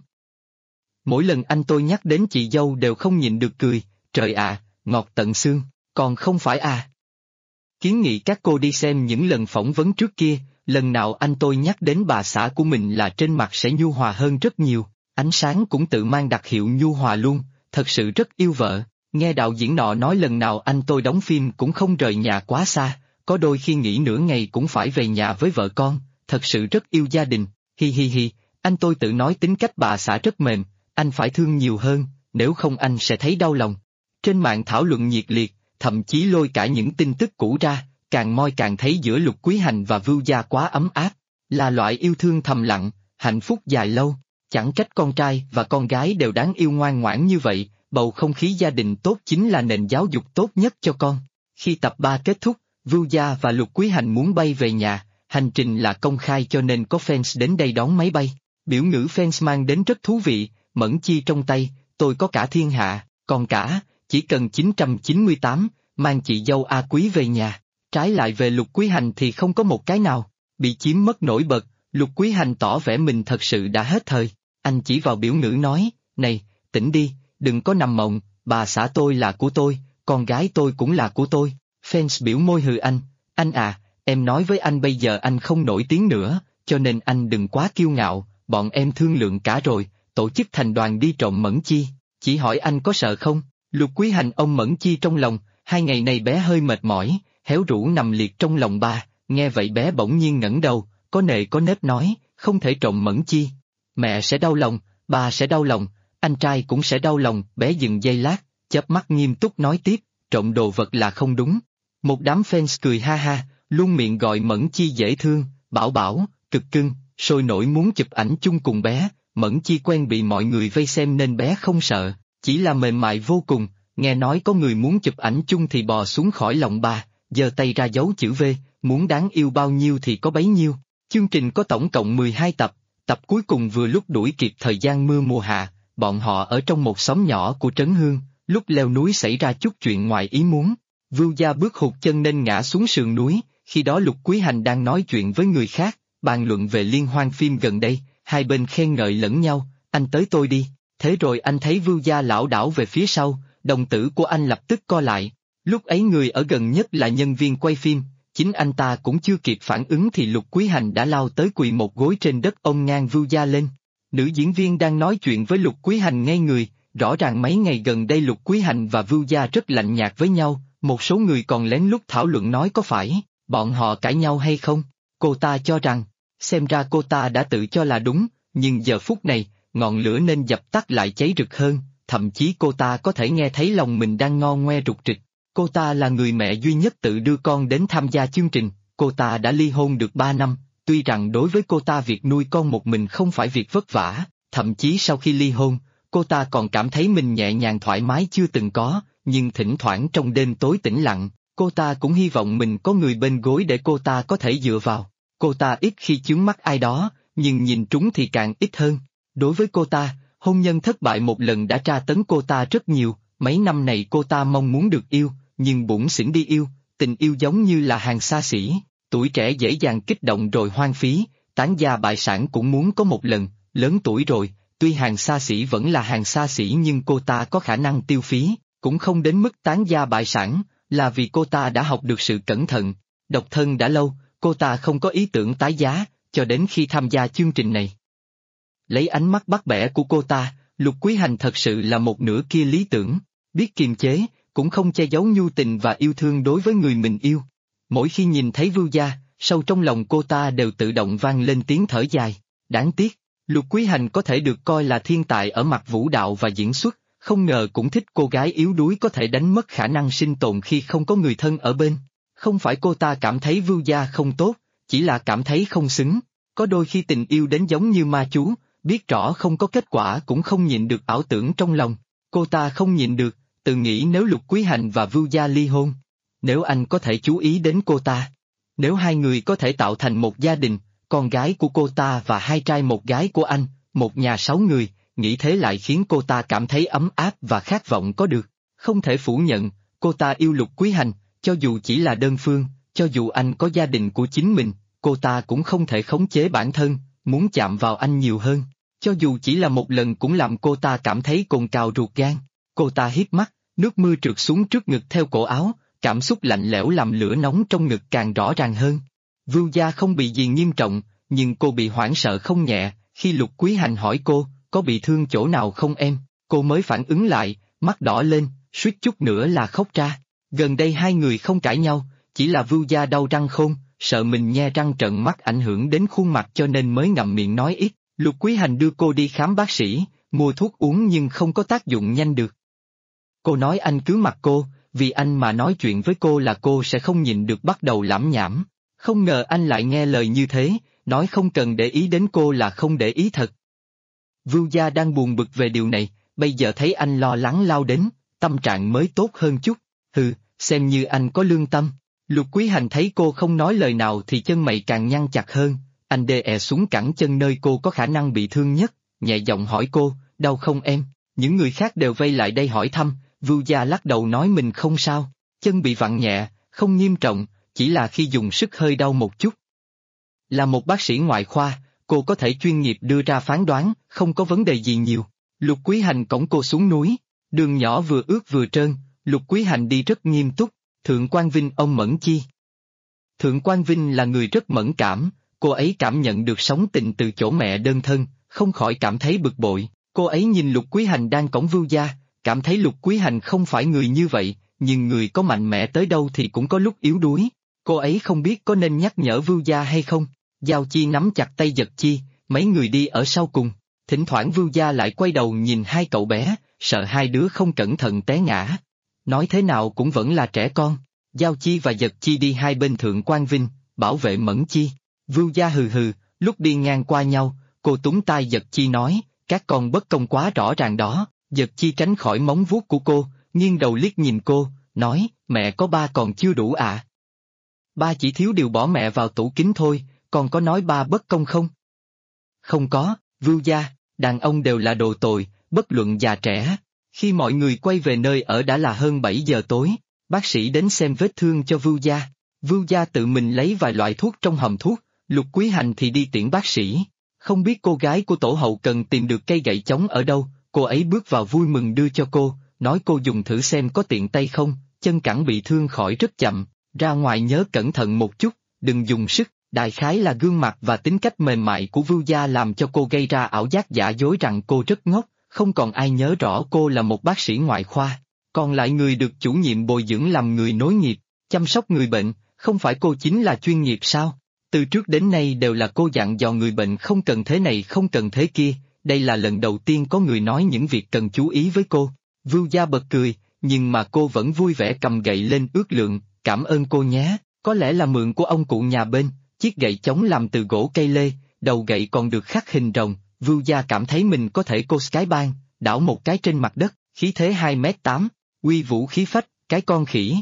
Mỗi lần anh tôi nhắc đến chị dâu đều không nhịn được cười, trời ạ, ngọt tận xương, còn không phải à? Kiến nghị các cô đi xem những lần phỏng vấn trước kia, lần nào anh tôi nhắc đến bà xã của mình là trên mặt sẽ nhu hòa hơn rất nhiều, ánh sáng cũng tự mang đặc hiệu nhu hòa luôn, thật sự rất yêu vợ. Nghe đạo diễn nọ nói lần nào anh tôi đóng phim cũng không rời nhà quá xa, có đôi khi nghỉ nửa ngày cũng phải về nhà với vợ con, thật sự rất yêu gia đình, hi hi hi, anh tôi tự nói tính cách bà xã rất mềm, anh phải thương nhiều hơn, nếu không anh sẽ thấy đau lòng. Trên mạng thảo luận nhiệt liệt, thậm chí lôi cả những tin tức cũ ra, càng moi càng thấy giữa Lục Quý Hành và Vưu Gia quá ấm áp, là loại yêu thương thầm lặng, hạnh phúc dài lâu, chẳng trách con trai và con gái đều đáng yêu ngoan ngoãn như vậy, bầu không khí gia đình tốt chính là nền giáo dục tốt nhất cho con. Khi tập 3 kết thúc, Vưu Gia và Lục Quý Hành muốn bay về nhà, hành trình là công khai cho nên có fans đến đây đón máy bay. Biểu ngữ fans mang đến rất thú vị, Mẫn Chi trong tay, tôi có cả thiên hạ, còn cả, chỉ cần 998, mang chị dâu A Quý về nhà. Trái lại về Lục Quý Hành thì không có một cái nào, bị chiếm mất nổi bật, Lục Quý Hành tỏ vẻ mình thật sự đã hết thời. Anh chỉ vào biểu ngữ nói, này, tỉnh đi, đừng có nằm mộng, bà xã tôi là của tôi, con gái tôi cũng là của tôi. Fans biểu môi hừ anh à, em nói với anh bây giờ anh không nổi tiếng nữa, cho nên anh đừng quá kiêu ngạo, bọn em thương lượng cả rồi, tổ chức thành đoàn đi trộm Mẫn Chi, chỉ hỏi anh có sợ không? Lục Quý Hành ôm Mẫn Chi trong lòng, 2 ngày này bé hơi mệt mỏi, héo rũ nằm liệt trong lòng ba, nghe vậy bé bỗng nhiên ngẩng đầu, có nề có nếp nói, không thể trộm Mẫn Chi. Mẹ sẽ đau lòng, ba sẽ đau lòng, anh trai cũng sẽ đau lòng, bé dừng giây lát, chớp mắt nghiêm túc nói tiếp, trộm đồ vật là không đúng. Một đám fans cười ha ha, luôn miệng gọi Mẫn Chi dễ thương, bảo bảo, cực cưng, sôi nổi muốn chụp ảnh chung cùng bé, Mẫn Chi quen bị mọi người vây xem nên bé không sợ, chỉ là mềm mại vô cùng, nghe nói có người muốn chụp ảnh chung thì bò xuống khỏi lòng ba, giơ tay ra dấu chữ V, muốn đáng yêu bao nhiêu thì có bấy nhiêu. Chương trình có tổng cộng 12 tập, tập cuối cùng vừa lúc đuổi kịp thời gian mưa mùa hạ, bọn họ ở trong một xóm nhỏ của Trấn Hương, lúc leo núi xảy ra chút chuyện ngoài ý muốn. Vưu Gia bước hụt chân nên ngã xuống sườn núi, khi đó Lục Quý Hành đang nói chuyện với người khác, bàn luận về liên hoan phim gần đây, hai bên khen ngợi lẫn nhau, anh tới tôi đi, thế rồi anh thấy Vưu Gia lảo đảo về phía sau, đồng tử của anh lập tức co lại, lúc ấy người ở gần nhất là nhân viên quay phim, chính anh ta cũng chưa kịp phản ứng thì Lục Quý Hành đã lao tới quỳ một gối trên đất ôm ngang Vưu Gia lên. Nữ diễn viên đang nói chuyện với Lục Quý Hành ngây người, rõ ràng mấy ngày gần đây Lục Quý Hành và Vưu Gia rất lạnh nhạt với nhau, một số người còn lén lút thảo luận nói có phải bọn họ cãi nhau hay không. Cô ta cho rằng, xem ra cô ta đã tự cho là đúng, nhưng giờ phút này, ngọn lửa nên dập tắt lại cháy rực hơn, thậm chí cô ta có thể nghe thấy lòng mình đang ngo ngoe rục rịch. Cô ta là người mẹ duy nhất tự đưa con đến tham gia chương trình, cô ta đã ly hôn được 3 năm, tuy rằng đối với cô ta việc nuôi con một mình không phải việc vất vả, thậm chí sau khi ly hôn, cô ta còn cảm thấy mình nhẹ nhàng thoải mái chưa từng có, nhưng thỉnh thoảng trong đêm tối tĩnh lặng, cô ta cũng hy vọng mình có người bên gối để cô ta có thể dựa vào. Cô ta ít khi chướng mắt ai đó, nhưng nhìn trúng thì càng ít hơn. Đối với cô ta, hôn nhân thất bại một lần đã tra tấn cô ta rất nhiều, mấy năm này cô ta mong muốn được yêu, nhưng bủn xỉn đi yêu, tình yêu giống như là hàng xa xỉ, tuổi trẻ dễ dàng kích động rồi hoang phí, tán gia bại sản cũng muốn có một lần, lớn tuổi rồi, tuy hàng xa xỉ vẫn là hàng xa xỉ nhưng cô ta có khả năng tiêu phí, cũng không đến mức tán gia bại sản, là vì cô ta đã học được sự cẩn thận, độc thân đã lâu, cô ta không có ý tưởng tái giá, cho đến khi tham gia chương trình này. Lấy ánh mắt bắt bẻ của cô ta, Lục Quý Hành thật sự là một nửa kia lý tưởng, biết kiềm chế, cũng không che giấu nhu tình và yêu thương đối với người mình yêu. Mỗi khi nhìn thấy Vưu Gia, sâu trong lòng cô ta đều tự động vang lên tiếng thở dài. Đáng tiếc, Lục Quý Hành có thể được coi là thiên tài ở mặt vũ đạo và diễn xuất, không ngờ cũng thích cô gái yếu đuối có thể đánh mất khả năng sinh tồn khi không có người thân ở bên. Không phải cô ta cảm thấy Vưu Gia không tốt, chỉ là cảm thấy không xứng. Có đôi khi tình yêu đến giống như ma chú, biết rõ không có kết quả cũng không nhịn được ảo tưởng trong lòng. Cô ta không nhịn được, tự nghĩ nếu Lục Quý Hành và Vưu Gia ly hôn, nếu anh có thể chú ý đến cô ta, nếu hai người có thể tạo thành một gia đình, con gái của cô ta và hai trai một gái của anh, một nhà 6 người, nghĩ thế lại khiến cô ta cảm thấy ấm áp và khát vọng có được. Không thể phủ nhận, cô ta yêu Lục Quý Hành, cho dù chỉ là đơn phương, cho dù anh có gia đình của chính mình, cô ta cũng không thể khống chế bản thân, muốn chạm vào anh nhiều hơn, cho dù chỉ là một lần cũng làm cô ta cảm thấy cồn cào ruột gan. Cô ta híp mắt, nước mưa trượt xuống trước ngực theo cổ áo, cảm xúc lạnh lẽo làm lửa nóng trong ngực càng rõ ràng hơn. Vưu Gia không bị gì nghiêm trọng, nhưng cô bị hoảng sợ không nhẹ, khi Lục Quý Hành hỏi cô, có bị thương chỗ nào không em, cô mới phản ứng lại, mắt đỏ lên, suýt chút nữa là khóc ra. Gần đây hai người không cãi nhau, chỉ là Vưu Gia đau răng khôn, sợ mình nhe răng trợn mắt ảnh hưởng đến khuôn mặt cho nên mới ngậm miệng nói ít. Lục Quý Hành đưa cô đi khám bác sĩ, mua thuốc uống nhưng không có tác dụng nhanh được. Cô nói anh cứ mặc cô, vì anh mà nói chuyện với cô là cô sẽ không nhịn được bắt đầu lảm nhảm. Không ngờ anh lại nghe lời như thế, nói không cần để ý đến cô là không để ý thật. Vưu Gia đang buồn bực về điều này, bây giờ thấy anh lo lắng lao đến, tâm trạng mới tốt hơn chút. Hừ, xem như anh có lương tâm. Lục Quý Hành thấy cô không nói lời nào thì chân mày càng nhăn chặt hơn, anh đè xuống cẳng chân nơi cô có khả năng bị thương nhất, nhẹ giọng hỏi cô, đau không em? Những người khác đều vây lại đây hỏi thăm, Vưu Gia lắc đầu nói mình không sao, chân bị vặn nhẹ, không nghiêm trọng, chỉ là khi dùng sức hơi đau một chút. Là một bác sĩ ngoại khoa, cô có thể chuyên nghiệp đưa ra phán đoán, không có vấn đề gì nhiều. Lục Quý Hành cõng cô xuống núi, đường nhỏ vừa ướt vừa trơn, Lục Quý Hành đi rất nghiêm túc, Thượng Quan Vinh ông Mẫn Chi. Thượng Quan Vinh là người rất mẫn cảm, cô ấy cảm nhận được sóng tình từ chỗ mẹ đơn thân, không khỏi cảm thấy bực bội, cô ấy nhìn Lục Quý Hành đang cõng Vưu Gia, cảm thấy Lục Quý Hành không phải người như vậy, nhưng người có mạnh mẽ tới đâu thì cũng có lúc yếu đuối, cô ấy không biết có nên nhắc nhở Vưu Gia hay không. Giao Chi nắm chặt tay Dật Chi, mấy người đi ở sau cùng, thỉnh thoảng Vưu Gia lại quay đầu nhìn hai cậu bé, sợ hai đứa không cẩn thận té ngã. Nói thế nào cũng vẫn là trẻ con. Giao Chi và Dật Chi đi hai bên Thượng Quan Vinh, bảo vệ Mẫn Chi. Vưu Gia hừ hừ, lúc đi ngang qua nhau, cô túm tai Dật Chi nói, các con bất công quá rõ ràng đó. Dật Chi tránh khỏi móng vuốt của cô, nghiêng đầu liếc nhìn cô, nói, mẹ có ba còn chưa đủ à? Ba chỉ thiếu điều bỏ mẹ vào tủ kính thôi, còn có nói ba bất công không? Không có, Vưu Gia, đàn ông đều là đồ tồi, bất luận già trẻ. Khi mọi người quay về nơi ở đã là hơn 7 giờ tối, bác sĩ đến xem vết thương cho Vưu Gia. Vưu Gia tự mình lấy vài loại thuốc trong hòm thuốc, Lục Quý Hành thì đi tiễn bác sĩ. Không biết cô gái của tổ hậu cần tìm được cây gậy chống ở đâu, cô ấy bước vào vui mừng đưa cho cô, nói cô dùng thử xem có tiện tay không, chân cẳng bị thương khỏi rất chậm, ra ngoài nhớ cẩn thận một chút, đừng dùng sức. Đại khái là gương mặt và tính cách mềm mại của Vưu Gia làm cho cô gây ra ảo giác giả dối rằng cô rất ngốc, không còn ai nhớ rõ cô là một bác sĩ ngoại khoa, còn lại người được chủ nhiệm bồi dưỡng làm người nối nghiệp, chăm sóc người bệnh, không phải cô chính là chuyên nghiệp sao? Từ trước đến nay đều là cô dặn dò người bệnh không cần thế này không cần thế kia, đây là lần đầu tiên có người nói những việc cần chú ý với cô. Vưu Gia bật cười, nhưng mà cô vẫn vui vẻ cầm gậy lên ước lượng, cảm ơn cô nhé, có lẽ là mượn của ông cụ nhà bên. Chiếc gậy chống làm từ gỗ cây lê, đầu gậy còn được khắc hình rồng, Vưu Gia cảm thấy mình có thể cô cái bang, đảo một cái trên mặt đất, khí thế 2m8, uy vũ khí phách, cái con khỉ.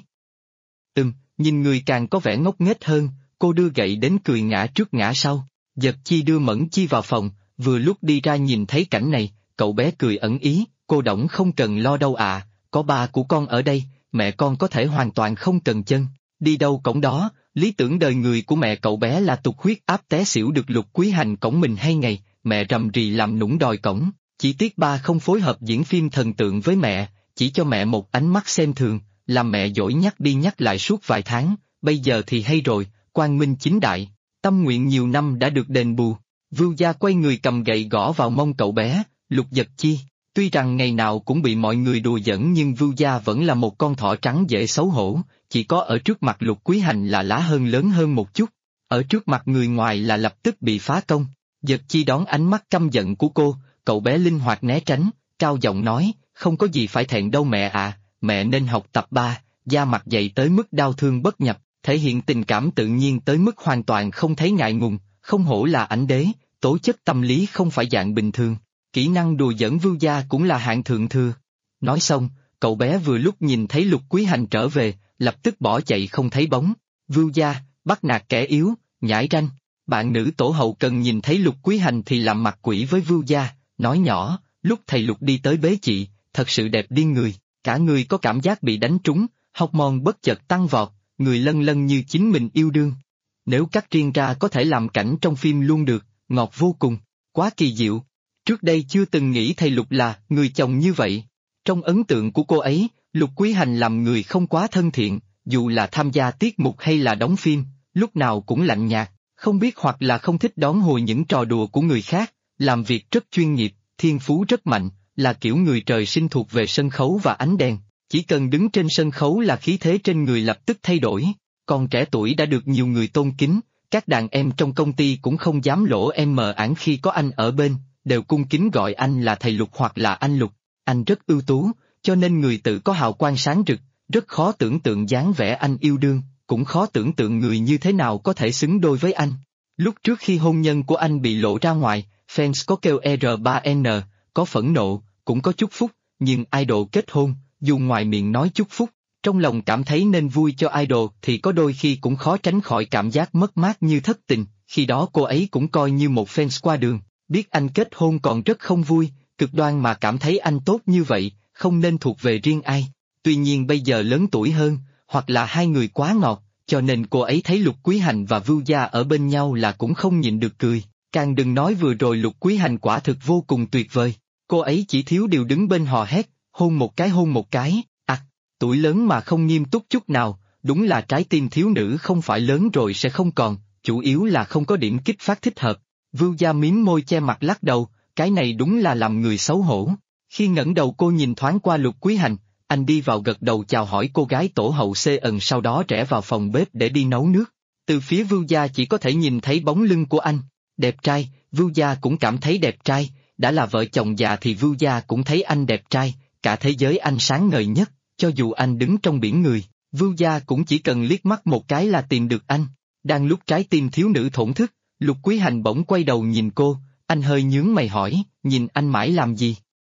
Nhìn người càng có vẻ ngốc nghếch hơn, cô đưa gậy đến cười ngã trước ngã sau, Dật Chi đưa Mẫn Chi vào phòng, vừa lúc đi ra nhìn thấy cảnh này, cậu bé cười ẩn ý, cô Đổng không cần lo đâu à, có ba của con ở đây, mẹ con có thể hoàn toàn không cần chân, đi đâu cổng đó. Lý tưởng đời người của mẹ cậu bé là tục huyết áp té xỉu được Lục Quý Hành cõng mình hay ngày, mẹ rầm rì làm nũng đòi cõng, chỉ tiếc ba không phối hợp diễn phim thần tượng với mẹ, chỉ cho mẹ một ánh mắt xem thường, làm mẹ dỗi nhắc đi nhắc lại suốt vài tháng, bây giờ thì hay rồi, quang minh chính đại, tâm nguyện nhiều năm đã được đền bù. Vưu Gia quay người cầm gậy gõ vào mông cậu bé, Lục Dật Chi. Tuy rằng ngày nào cũng bị mọi người đùa giỡn nhưng Vưu Gia vẫn là một con thỏ trắng dễ xấu hổ, chỉ có ở trước mặt Lục Quý Hành là lá hơn lớn hơn một chút, ở trước mặt người ngoài là lập tức bị phá công. Dật Chi đón ánh mắt căm giận của cô, cậu bé linh hoạt né tránh, cao giọng nói, không có gì phải thẹn đâu mẹ à, mẹ nên học tập ba, da mặt dày tới mức đau thương bất nhập, thể hiện tình cảm tự nhiên tới mức hoàn toàn không thấy ngại ngùng, không hổ là ảnh đế, tố chất tâm lý không phải dạng bình thường. Kỹ năng đùa giỡn Vưu Gia cũng là hạng thượng thừa. Nói xong, cậu bé vừa lúc nhìn thấy Lục Quý Hành trở về, lập tức bỏ chạy không thấy bóng. Vưu Gia, bắt nạt kẻ yếu, nhãi ranh. Bạn nữ tổ hậu cần nhìn thấy Lục Quý Hành thì làm mặt quỷ với Vưu Gia, nói nhỏ, lúc thầy Lục đi tới bế chị, thật sự đẹp điên người, cả người có cảm giác bị đánh trúng, hormone bất chợt tăng vọt, người lân lân như chính mình yêu đương. Nếu cắt riêng ra có thể làm cảnh trong phim luôn được, ngọt vô cùng, quá kỳ diệu. Trước đây chưa từng nghĩ thầy Lục là người chồng như vậy. Trong ấn tượng của cô ấy, Lục Quý Hành làm người không quá thân thiện, dù là tham gia tiết mục hay là đóng phim, lúc nào cũng lạnh nhạt, không biết hoặc là không thích đón hồi những trò đùa của người khác, làm việc rất chuyên nghiệp, thiên phú rất mạnh, là kiểu người trời sinh thuộc về sân khấu và ánh đèn, Chỉ cần đứng trên sân khấu là khí thế trên người lập tức thay đổi, còn trẻ tuổi đã được nhiều người tôn kính, các đàn em trong công ty cũng không dám lỗ em mờ ảng khi có anh ở bên, đều cung kính gọi anh là thầy Lục hoặc là anh Lục. Anh rất ưu tú, cho nên người tự có hào quang sáng rực, rất khó tưởng tượng dáng vẻ anh yêu đương, cũng khó tưởng tượng người như thế nào có thể xứng đôi với anh. Lúc trước khi hôn nhân của anh bị lộ ra ngoài, fans có kêu R3N, có phẫn nộ, cũng có chúc phúc, nhưng idol kết hôn, dù ngoài miệng nói chúc phúc, trong lòng cảm thấy nên vui cho idol thì có đôi khi cũng khó tránh khỏi cảm giác mất mát như thất tình, khi đó cô ấy cũng coi như một fans qua đường, biết anh kết hôn còn rất không vui, cực đoan mà cảm thấy anh tốt như vậy, không nên thuộc về riêng ai. Tuy nhiên bây giờ lớn tuổi hơn, hoặc là hai người quá ngọt, cho nên cô ấy thấy Lục Quý Hành và Vưu Gia ở bên nhau là cũng không nhịn được cười, càng đừng nói vừa rồi Lục Quý Hành quả thực vô cùng tuyệt vời, cô ấy chỉ thiếu điều đứng bên hò hét, hôn một cái, tuổi lớn mà không nghiêm túc chút nào, đúng là trái tim thiếu nữ không phải lớn rồi sẽ không còn, chủ yếu là không có điểm kích phát thích hợp. Vưu Gia mím môi che mặt lắc đầu, cái này đúng là làm người xấu hổ. Khi ngẩng đầu cô nhìn thoáng qua Lục Quý Hành, anh đi vào gật đầu chào hỏi cô gái tổ hậu CN sau đó rẽ vào phòng bếp để đi nấu nước. Từ phía Vưu Gia chỉ có thể nhìn thấy bóng lưng của anh, đẹp trai, Vưu Gia cũng cảm thấy đẹp trai, đã là vợ chồng già thì Vưu Gia cũng thấy anh đẹp trai, cả thế giới anh sáng ngời nhất, cho dù anh đứng trong biển người, Vưu Gia cũng chỉ cần liếc mắt một cái là tìm được anh. Đang lúc trái tim thiếu nữ thổn thức, Lục Quý Hành bỗng quay đầu nhìn cô, anh hơi nhướng mày hỏi, nhìn anh mãi làm gì?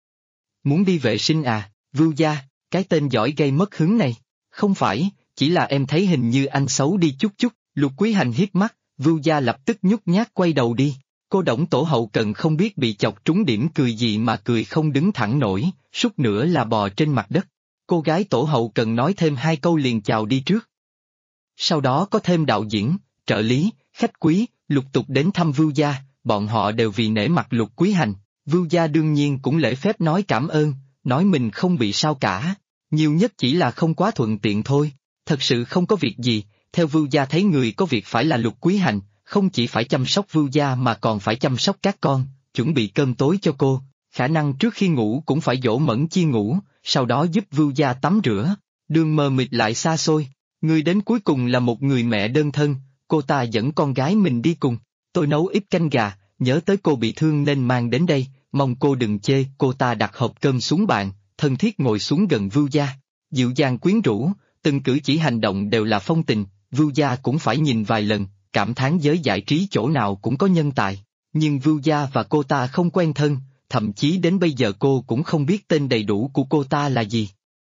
Muốn đi vệ sinh à, Vưu Gia, cái tên giỏi gây mất hứng này, không phải, chỉ là em thấy hình như anh xấu đi chút chút, Lục Quý Hành hiếp mắt, Vưu Gia lập tức nhút nhát quay đầu đi, cô Đổng tổ hậu cần không biết bị chọc trúng điểm cười gì mà cười không đứng thẳng nổi, suốt nữa là bò trên mặt đất. Cô gái tổ hậu cần nói thêm hai câu liền chào đi trước. Sau đó có thêm đạo diễn, trợ lý, khách quý, lục tục đến thăm Vưu Gia, bọn họ đều vì nể mặt Lục Quý Hành, Vưu Gia đương nhiên cũng lễ phép nói cảm ơn, nói mình không bị sao cả, nhiều nhất chỉ là không quá thuận tiện thôi, thật sự không có việc gì, theo Vưu Gia thấy người có việc phải là Lục Quý Hành, không chỉ phải chăm sóc Vưu Gia mà còn phải chăm sóc các con, chuẩn bị cơm tối cho cô, khả năng trước khi ngủ cũng phải dỗ Mẫn Chi ngủ, sau đó giúp Vưu Gia tắm rửa, đường mờ mịt lại xa xôi, người đến cuối cùng là một người mẹ đơn thân, cô ta dẫn con gái mình đi cùng, tôi nấu ít canh gà, nhớ tới cô bị thương nên mang đến đây, mong cô đừng chê, cô ta đặt hộp cơm xuống bàn, thân thiết ngồi xuống gần Vưu Gia, dịu dàng quyến rũ, từng cử chỉ hành động đều là phong tình, Vưu Gia cũng phải nhìn vài lần, cảm thán giới giải trí chỗ nào cũng có nhân tài, nhưng Vưu Gia và cô ta không quen thân, thậm chí đến bây giờ cô cũng không biết tên đầy đủ của cô ta là gì.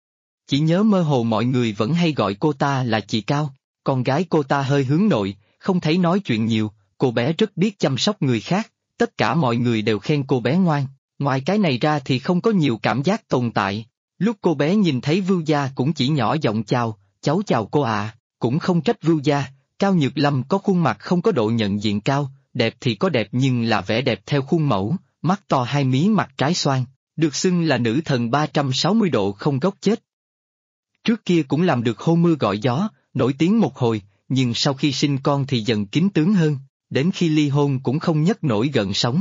Chỉ nhớ mơ hồ mọi người vẫn hay gọi cô ta là chị Cao, con gái cô ta hơi hướng nội, không thấy nói chuyện nhiều, cô bé rất biết chăm sóc người khác, tất cả mọi người đều khen cô bé ngoan, ngoài cái này ra thì không có nhiều cảm giác tồn tại. Lúc cô bé nhìn thấy Vưu Gia cũng chỉ nhỏ giọng chào, cháu chào cô ạ, cũng không trách Vưu Gia, Cao Nhược Lâm có khuôn mặt không có độ nhận diện cao, đẹp thì có đẹp nhưng là vẻ đẹp theo khuôn mẫu, mắt to hai mí mặt trái xoan, được xưng là nữ thần 360 độ không góc chết. Trước kia cũng làm được hô mưa gọi gió, nổi tiếng một hồi, nhưng sau khi sinh con thì dần kín tướng hơn, đến khi ly hôn cũng không nhấc nổi gợn sóng.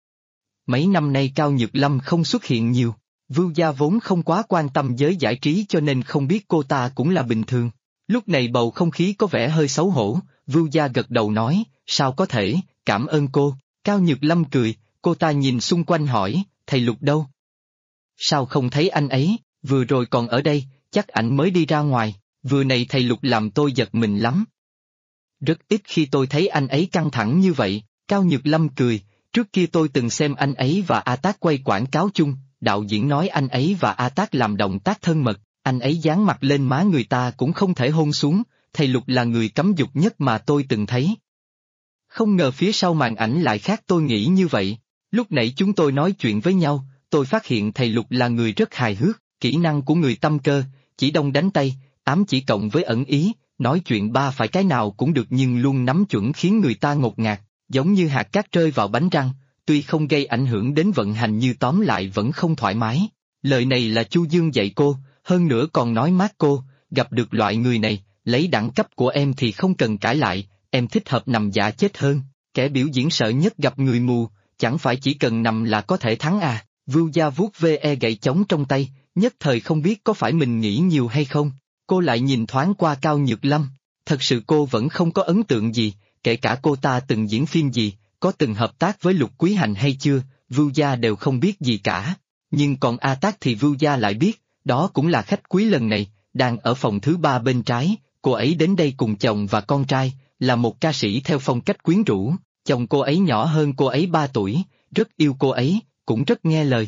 Mấy năm nay Cao Nhược Lâm không xuất hiện nhiều, Vưu Gia vốn không quá quan tâm giới giải trí cho nên không biết cô ta cũng là bình thường. Lúc này bầu không khí có vẻ hơi xấu hổ, Vưu Gia gật đầu nói, sao có thể, cảm ơn cô, Cao Nhược Lâm cười, cô ta nhìn xung quanh hỏi, thầy Lục đâu? Sao không thấy anh ấy, vừa rồi còn ở đây, chắc ảnh mới đi ra ngoài, vừa này thầy Lục làm tôi giật mình lắm. Rất ít khi tôi thấy anh ấy căng thẳng như vậy, Cao Nhược Lâm cười, trước kia tôi từng xem anh ấy và A Tác quay quảng cáo chung, đạo diễn nói anh ấy và A Tác làm động tác thân mật, anh ấy dán mặt lên má người ta cũng không thể hôn xuống, thầy Lục là người cấm dục nhất mà tôi từng thấy. Không ngờ phía sau màn ảnh lại khác tôi nghĩ như vậy, lúc nãy chúng tôi nói chuyện với nhau, tôi phát hiện thầy Lục là người rất hài hước, kỹ năng của người tâm cơ, chỉ đông đánh tay, ám chỉ cộng với ẩn ý, nói chuyện ba phải cái nào cũng được nhưng luôn nắm chuẩn khiến người ta ngột ngạt, giống như hạt cát rơi vào bánh răng, tuy không gây ảnh hưởng đến vận hành như tóm lại vẫn không thoải mái. Lời này là Chu Dương dạy cô, hơn nữa còn nói mát cô, gặp được loại người này, lấy đẳng cấp của em thì không cần cãi lại, em thích hợp nằm giả chết hơn, kẻ biểu diễn sợ nhất gặp người mù, chẳng phải chỉ cần nằm là có thể thắng à, Vưu Gia vuốt ve gậy trống trong tay, nhất thời không biết có phải mình nghĩ nhiều hay không. Cô lại nhìn thoáng qua Cao Nhược Lâm, thật sự cô vẫn không có ấn tượng gì, kể cả cô ta từng diễn phim gì, có từng hợp tác với Lục Quý Hành hay chưa, Vưu Gia đều không biết gì cả. Nhưng còn A Tác thì Vưu Gia lại biết, đó cũng là khách quý lần này, đang ở phòng thứ 3 bên trái, cô ấy đến đây cùng chồng và con trai, là một ca sĩ theo phong cách quyến rũ, chồng cô ấy nhỏ hơn cô ấy 3 tuổi, rất yêu cô ấy, cũng rất nghe lời.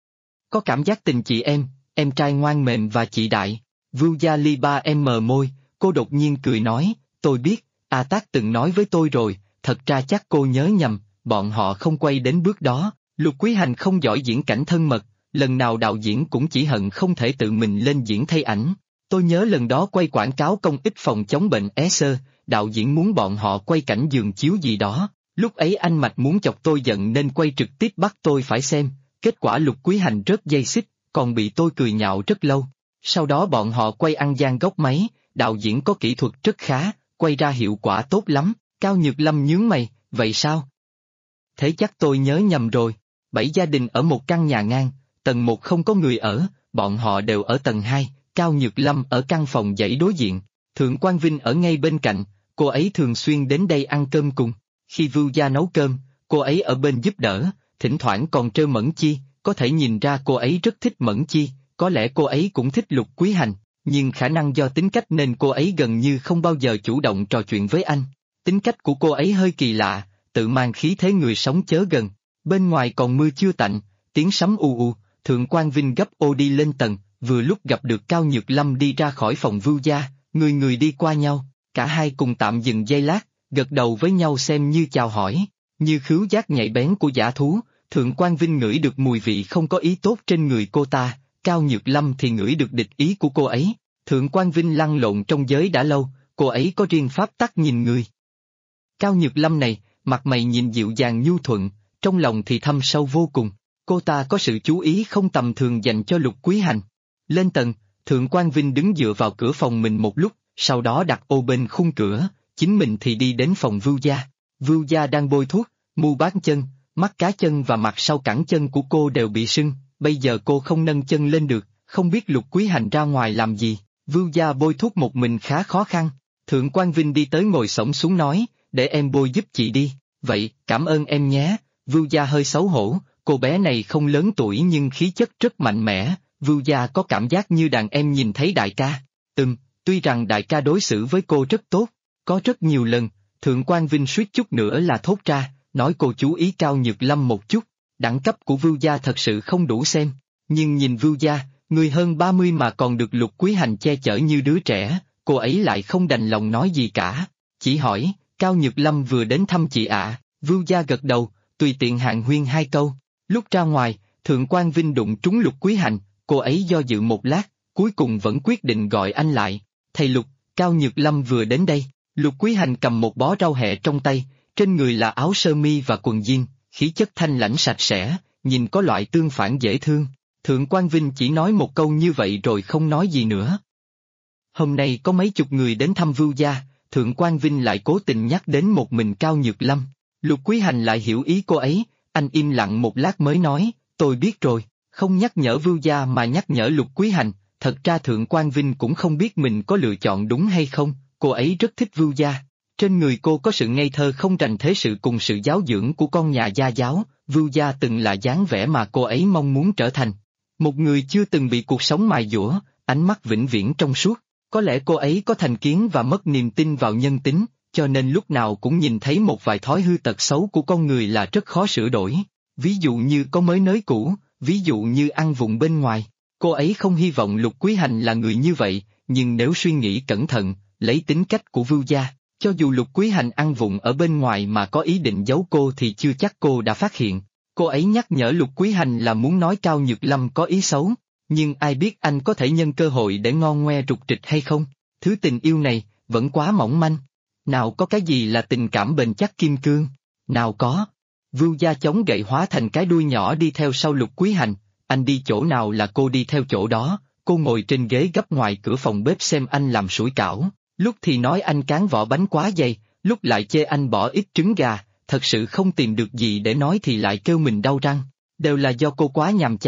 Có cảm giác tình chị em trai ngoan mềm và chị đại. Vưu Gia ly ba em mờ môi, cô đột nhiên cười nói, tôi biết, A Tác từng nói với tôi rồi, thật ra chắc cô nhớ nhầm, bọn họ không quay đến bước đó, Lục Quý Hành không giỏi diễn cảnh thân mật, lần nào đạo diễn cũng chỉ hận không thể tự mình lên diễn thay ảnh. Tôi nhớ lần đó quay quảng cáo công ích phòng chống bệnh é-xơ, đạo diễn muốn bọn họ quay cảnh giường chiếu gì đó, lúc ấy anh Mạch muốn chọc tôi giận nên quay trực tiếp bắt tôi phải xem, kết quả Lục Quý Hành rớt dây xích, còn bị tôi cười nhạo rất lâu. Sau đó bọn họ quay ăn gian góc máy, đạo diễn có kỹ thuật rất khá, quay ra hiệu quả tốt lắm, Cao Nhược Lâm nhướng mày, vậy sao? Thế chắc tôi nhớ nhầm rồi, 7 gia đình ở một căn nhà ngang, tầng 1 không có người ở, bọn họ đều ở tầng 2, Cao Nhược Lâm ở căn phòng dãy đối diện, Thượng Quan Vinh ở ngay bên cạnh, cô ấy thường xuyên đến đây ăn cơm cùng, khi Vưu Gia nấu cơm, cô ấy ở bên giúp đỡ, thỉnh thoảng còn trêu Mẫn Chi, có thể nhìn ra cô ấy rất thích Mẫn Chi, có lẽ cô ấy cũng thích Lục Quý Hành, nhưng khả năng do tính cách nên cô ấy gần như không bao giờ chủ động trò chuyện với anh. Tính cách của cô ấy hơi kỳ lạ, tự mang khí thế người sống chớ gần. Bên ngoài còn mưa chưa tạnh, tiếng sấm u u, Thượng Quan Vinh gấp ô đi lên tầng, vừa lúc gặp được Cao Nhược Lâm đi ra khỏi phòng Vưu Gia, người người đi qua nhau, cả hai cùng tạm dừng giây lát, gật đầu với nhau xem như chào hỏi. Như khứu giác nhạy bén của dã thú, Thượng Quan Vinh ngửi được mùi vị không có ý tốt trên người cô ta, Cao Nhược Lâm thì ngửi được địch ý của cô ấy. Thượng Quan Vinh lăn lộn trong giới đã lâu, cô ấy có riêng pháp tắc nhìn người. Cao Nhược Lâm này, mặt mày nhìn dịu dàng nhu thuận, trong lòng thì thâm sâu vô cùng, cô ta có sự chú ý không tầm thường dành cho Lục Quý Hành. Lên tầng, Thượng Quan Vinh đứng dựa vào cửa phòng mình một lúc, sau đó đặt ô bên khung cửa, chính mình thì đi đến phòng Vưu Gia. Vưu Gia đang bôi thuốc, mu bàn chân, mắt cá chân và mặt sau cẳng chân của cô đều bị sưng, bây giờ cô không nâng chân lên được, không biết Lục Quý Hành ra ngoài làm gì. Vưu Gia bôi thuốc một mình khá khó khăn, Thượng Quan Vinh đi tới ngồi xổm xuống nói, để em bôi giúp chị đi, vậy, cảm ơn em nhé. Vưu Gia hơi xấu hổ, cô bé này không lớn tuổi nhưng khí chất rất mạnh mẽ, Vưu Gia có cảm giác như đàn em nhìn thấy đại ca. Tuy rằng đại ca đối xử với cô rất tốt, có rất nhiều lần, Thượng Quan Vinh suýt chút nữa là thốt ra, nói cô chú ý Cao Nhược Lâm một chút, đẳng cấp của Vưu Gia thật sự không đủ xem, nhưng nhìn Vưu Gia, người hơn 30 mà còn được Lục Quý Hành che chở như đứa trẻ, cô ấy lại không đành lòng nói gì cả, chỉ hỏi, Cao Nhược Lâm vừa đến thăm chị ạ. Vưu Gia gật đầu, tùy tiện hàn huyên 2 câu, lúc ra ngoài, Thượng Quan Vinh đụng trúng Lục Quý Hành, cô ấy do dự một lát, cuối cùng vẫn quyết định gọi anh lại, thầy Lục, Cao Nhược Lâm vừa đến đây. Lục Quý Hành cầm một bó rau hẹ trong tay, trên người là áo sơ mi và quần jean, khí chất thanh lãnh sạch sẽ, nhìn có loại tương phản dễ thương. Thượng Quan Vinh chỉ nói một câu như vậy rồi không nói gì nữa. Hôm nay có mấy chục người đến thăm Vưu Gia, Thượng Quan Vinh lại cố tình nhắc đến một mình Cao Nhược Lâm. Lục Quý Hành lại hiểu ý cô ấy, anh im lặng một lát mới nói, tôi biết rồi, không nhắc nhở Vưu Gia mà nhắc nhở Lục Quý Hành, thật ra Thượng Quan Vinh cũng không biết mình có lựa chọn đúng hay không, cô ấy rất thích Vưu Gia. Trên người cô có sự ngây thơ không rành thế sự cùng sự giáo dưỡng của con nhà gia giáo, Vưu Gia từng là dáng vẻ mà cô ấy mong muốn trở thành. Một người chưa từng bị cuộc sống mài dũa, ánh mắt vĩnh viễn trong suốt, có lẽ cô ấy có thành kiến và mất niềm tin vào nhân tính, cho nên lúc nào cũng nhìn thấy một vài thói hư tật xấu của con người là rất khó sửa đổi, ví dụ như có mới nới cũ, ví dụ như ăn vụng bên ngoài. Cô ấy không hy vọng Lục Quý Hành là người như vậy, nhưng nếu suy nghĩ cẩn thận, lấy tính cách của Vưu Gia, cho dù Lục Quý Hành ăn vụng ở bên ngoài mà có ý định giấu cô thì chưa chắc cô đã phát hiện. Cô ấy nhắc nhở Lục Quý Hành là muốn nói Cao Nhược Lâm có ý xấu, nhưng ai biết anh có thể nhân cơ hội để ngon ngoe rục rịch hay không, thứ tình yêu này, vẫn quá mỏng manh. Nào có cái gì là tình cảm bền chắc kim cương, nào có. Vưu Gia chống gậy hóa thành cái đuôi nhỏ đi theo sau Lục Quý Hành, anh đi chỗ nào là cô đi theo chỗ đó, cô ngồi trên ghế gấp ngoài cửa phòng bếp xem anh làm sủi cảo, lúc thì nói anh cán vỏ bánh quá dày, lúc lại chê anh bỏ ít trứng gà, thật sự không tìm được gì để nói thì lại kêu mình đau răng, đều là do cô quá nhàm chán,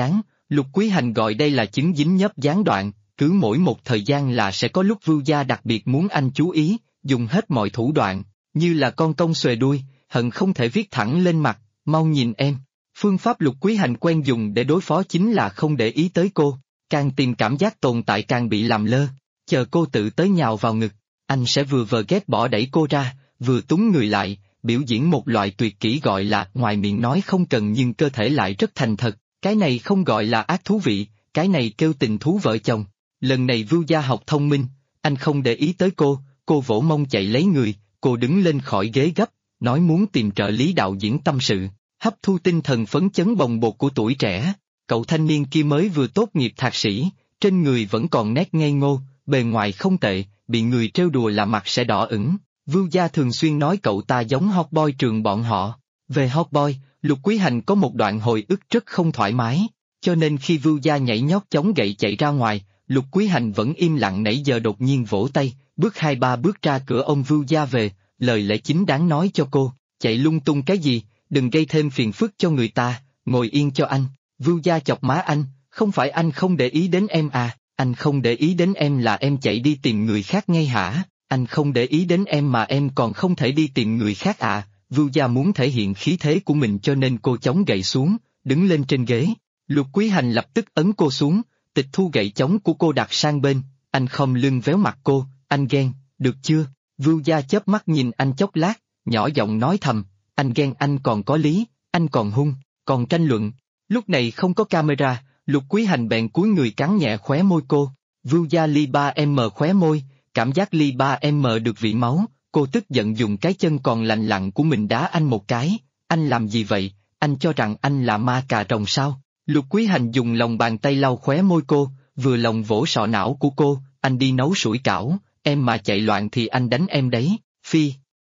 Lục Quý Hành gọi đây là chứng dính nhớp gián đoạn, cứ mỗi một thời gian là sẽ có lúc Vưu Gia đặc biệt muốn anh chú ý, dùng hết mọi thủ đoạn, như là con công xuề đuôi, hận không thể viết thẳng lên mặt, mau nhìn em. Phương pháp Lục Quý Hành quen dùng để đối phó chính là không để ý tới cô, càng tìm cảm giác tồn tại càng bị làm lơ, chờ cô tự tới nhào vào ngực, anh sẽ vừa vờ ghét bỏ đẩy cô ra, vừa túng người lại, biểu diễn một loại tuyệt kỹ gọi là ngoài miệng nói không cần nhưng cơ thể lại rất thành thật, cái này không gọi là ác thú vị, cái này kêu tình thú vợ chồng. Lần này Vưu Gia học thông minh, anh không để ý tới cô vỗ mông chạy lấy người, cô đứng lên khỏi ghế gấp, nói muốn tìm trợ lý đạo diễn tâm sự, hấp thu tinh thần phấn chấn bồng bột của tuổi trẻ. Cậu thanh niên kia mới vừa tốt nghiệp thạc sĩ, trên người vẫn còn nét ngây ngô, bề ngoài không tệ, bị người trêu đùa là mặt sẽ đỏ ửng. Vưu Gia thường xuyên nói cậu ta giống hot boy trường bọn họ. Về hot boy, Lục Quý Hành có một đoạn hồi ức rất không thoải mái, cho nên khi Vưu Gia nhảy nhót chống gậy chạy ra ngoài, Lục Quý Hành vẫn im lặng nãy giờ đột nhiên vỗ tay, bước 2-3 bước ra cửa ông Vưu Gia về, lời lẽ chính đáng nói cho cô, chạy lung tung cái gì, đừng gây thêm phiền phức cho người ta, ngồi yên cho anh. Vưu Gia chọc má anh, không phải anh không để ý đến em à, anh không để ý đến em là em chạy đi tìm người khác ngay hả, anh không để ý đến em mà em còn không thể đi tìm người khác à. Vưu Gia muốn thể hiện khí thế của mình cho nên cô chống gậy xuống, đứng lên trên ghế. Lục Quý Hành lập tức ấn cô xuống, tịch thu gậy chống của cô đặt sang bên, anh khom lưng véo mặt cô, anh ghen, được chưa? Vưu Gia chớp mắt nhìn anh chốc lát, nhỏ giọng nói thầm, anh ghen anh còn có lý, anh còn hung, còn tranh luận. Lúc này không có camera, Lục Quý Hành bèn cúi người cắn nhẹ khóe môi cô, Vưu Gia ly 3M khóe môi, cảm giác ly 3M được vị máu, cô tức giận dùng cái chân còn lành lặn của mình đá anh một cái, anh làm gì vậy, anh cho rằng anh là ma cà rồng sao? Lục Quý Hành dùng lòng bàn tay lau khóe môi cô, vừa lòng vỗ sọ não của cô, anh đi nấu sủi cảo, em mà chạy loạn thì anh đánh em đấy, phi.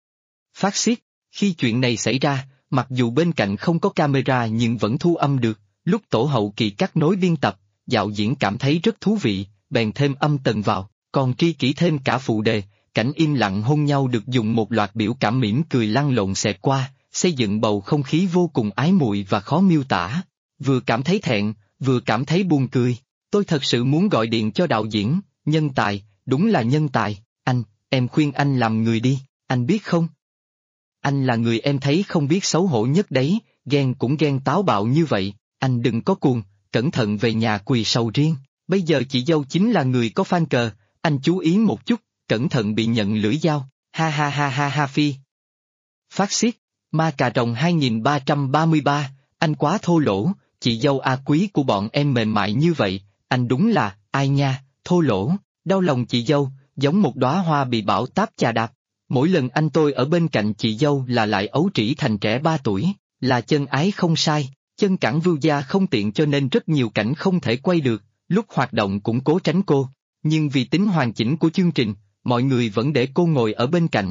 Phát xiết, khi chuyện này xảy ra, mặc dù bên cạnh không có camera nhưng vẫn thu âm được, lúc tổ hậu kỳ cắt nối biên tập, đạo diễn cảm thấy rất thú vị, bèn thêm âm tần vào, còn tri kỷ thêm cả phụ đề, cảnh im lặng hôn nhau được dùng một loạt biểu cảm mỉm cười lăn lộn xẹt qua, xây dựng bầu không khí vô cùng ái muội và khó miêu tả. Vừa cảm thấy thẹn, vừa cảm thấy buồn cười. Tôi thật sự muốn gọi điện cho đạo diễn, nhân tài, đúng là nhân tài. Anh, em khuyên anh làm người đi, anh biết không? Anh là người em thấy không biết xấu hổ nhất đấy, ghen cũng ghen táo bạo như vậy, anh đừng có cuồng, cẩn thận về nhà quỳ sầu riêng. Bây giờ chị dâu chính là người có fan cờ, anh chú ý một chút, cẩn thận bị nhận lưỡi dao, ha ha ha ha ha phi. Phát xiết, ma cà rồng 2333, anh quá thô lỗ, chị dâu A Quý của bọn em mềm mại như vậy, anh đúng là, ai nha, thô lỗ, đau lòng chị dâu, giống một đóa hoa bị bão táp chà đạp. Mỗi lần anh tôi ở bên cạnh chị dâu là lại ấu trĩ thành trẻ 3 tuổi, là chân ái không sai, chân cẳng Vưu Gia không tiện cho nên rất nhiều cảnh không thể quay được, lúc hoạt động cũng cố tránh cô, nhưng vì tính hoàn chỉnh của chương trình, mọi người vẫn để cô ngồi ở bên cạnh.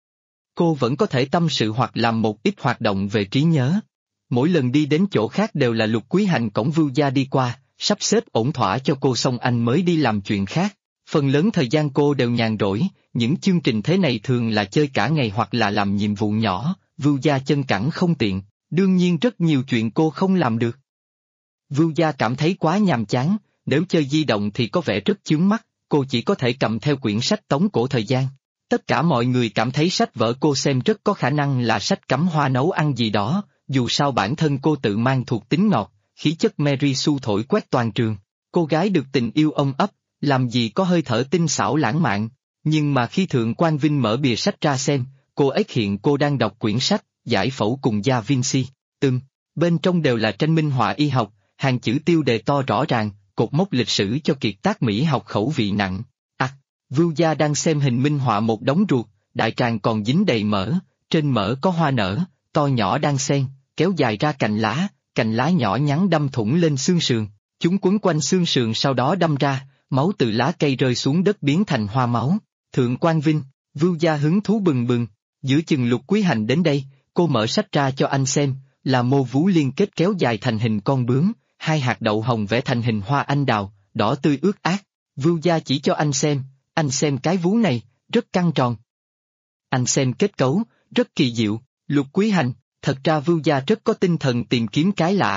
Cô vẫn có thể tâm sự hoặc làm một ít hoạt động về trí nhớ. Mỗi lần đi đến chỗ khác đều là Lục Quý Hành cõng Vưu Gia đi qua, sắp xếp ổn thỏa cho cô xong anh mới đi làm chuyện khác. Phần lớn thời gian cô đều nhàn rỗi, những chương trình thế này thường là chơi cả ngày hoặc là làm nhiệm vụ nhỏ, Vưu Gia chân cẳng không tiện, đương nhiên rất nhiều chuyện cô không làm được. Vưu Gia cảm thấy quá nhàm chán, nếu chơi di động thì có vẻ rất chướng mắt, cô chỉ có thể cầm theo quyển sách tống cổ thời gian. Tất cả mọi người cảm thấy sách vở cô xem rất có khả năng là sách cắm hoa nấu ăn gì đó, dù sao bản thân cô tự mang thuộc tính ngọt, khí chất Mary Sue thổi quét toàn trường. Cô gái được tình yêu ôm ấp, làm gì có hơi thở tinh xảo lãng mạn, nhưng mà khi Thượng Quan Vinh mở bìa sách ra xem, cô ấy hiện cô đang đọc quyển sách, Giải phẫu cùng Da Vinci, bên trong đều là tranh minh họa y học, hàng chữ tiêu đề to rõ ràng, cột mốc lịch sử cho kiệt tác Mỹ học khẩu vị nặng. Vưu Gia đang xem hình minh họa một đống ruột, đại tràng còn dính đầy mỡ, trên mỡ có hoa nở, to nhỏ đang xen, kéo dài ra cành lá nhỏ nhắn đâm thủng lên xương sườn, chúng quấn quanh xương sườn sau đó đâm ra, máu từ lá cây rơi xuống đất biến thành hoa máu. Thượng Quan Vinh, Vưu Gia hứng thú bừng bừng, giữa chừng Lục Quý Hành đến đây, cô mở sách ra cho anh xem, là mô vú liên kết kéo dài thành hình con bướm, 2 hạt đậu hồng vẽ thành hình hoa anh đào, đỏ tươi ướt át. Vưu Gia chỉ cho anh xem cái vú này, rất căng tròn. Anh xem kết cấu, rất kỳ diệu, Lục Quý Hành, thật ra Vưu Gia rất có tinh thần tìm kiếm cái lạ,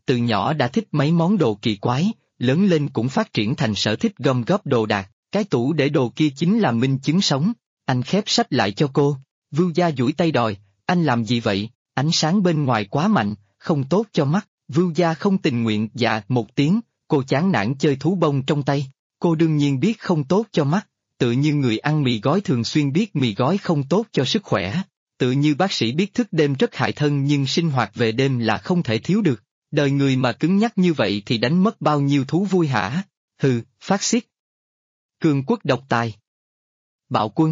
từ nhỏ đã thích mấy món đồ kỳ quái, lớn lên cũng phát triển thành sở thích gom góp đồ đạc, cái tủ để đồ kia chính là minh chứng sống. Anh khép sách lại cho cô. Vưu Gia duỗi tay đòi, anh làm gì vậy, ánh sáng bên ngoài quá mạnh, không tốt cho mắt. Vưu Gia không tình nguyện dạ một tiếng, cô chán nản chơi thú bông trong tay. Cô đương nhiên biết không tốt cho mắt, tự như người ăn mì gói thường xuyên biết mì gói không tốt cho sức khỏe. Tự như bác sĩ biết thức đêm rất hại thân nhưng sinh hoạt về đêm là không thể thiếu được. Đời người mà cứng nhắc như vậy thì đánh mất bao nhiêu thú vui hả? Hừ, phát xiết. Cường quốc độc tài. Bạo quân.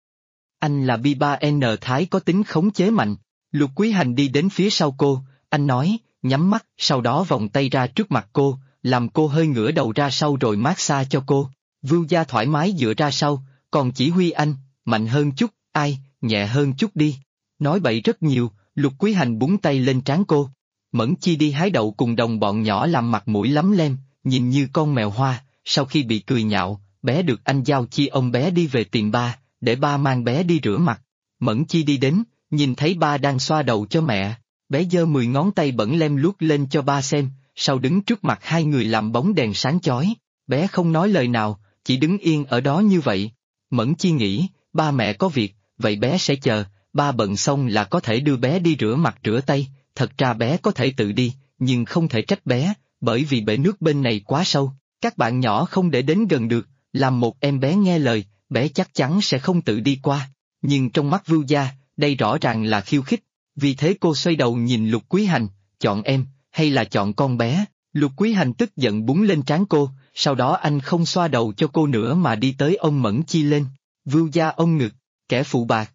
Anh là B3N Thái có tính khống chế mạnh. Lục Quý Hành đi đến phía sau cô, anh nói, nhắm mắt, sau đó vòng tay ra trước mặt cô, làm cô hơi ngửa đầu ra sau rồi massage cho cô. Vưu Gia thoải mái dựa ra sau, còn chỉ huy anh, mạnh hơn chút, ai, nhẹ hơn chút đi. Nói bậy rất nhiều, Lục Quý Hành búng tay lên trán cô. Mẫn Chi đi hái đậu cùng đồng bọn nhỏ làm mặt mũi lắm lem, nhìn như con mèo hoa, sau khi bị cười nhạo, bé được anh giao chi ông bé đi về tìm ba, để ba mang bé đi rửa mặt. Mẫn Chi đi đến, nhìn thấy ba đang xoa đầu cho mẹ, bé giơ 10 ngón tay bẩn lem luốc lên cho ba xem, sau đứng trước mặt hai người làm bóng đèn sáng chói, bé không nói lời nào, chỉ đứng yên ở đó như vậy. Mẫn Chi nghĩ, ba mẹ có việc, vậy bé sẽ chờ, ba bận xong là có thể đưa bé đi rửa mặt rửa tay, thật ra bé có thể tự đi, nhưng không thể trách bé, bởi vì bể nước bên này quá sâu, các bạn nhỏ không để đến gần được, làm một em bé nghe lời, bé chắc chắn sẽ không tự đi qua. Nhưng trong mắt Vưu Gia, đây rõ ràng là khiêu khích, vì thế cô xoay đầu nhìn Lục Quý Hành, chọn em, hay là chọn con bé? Lục Quý Hành tức giận búng lên trán cô, sau đó anh không xoa đầu cho cô nữa mà đi tới ôm Mẫn Chi lên. Vưu Gia ôm ngực, kẻ phụ bạc.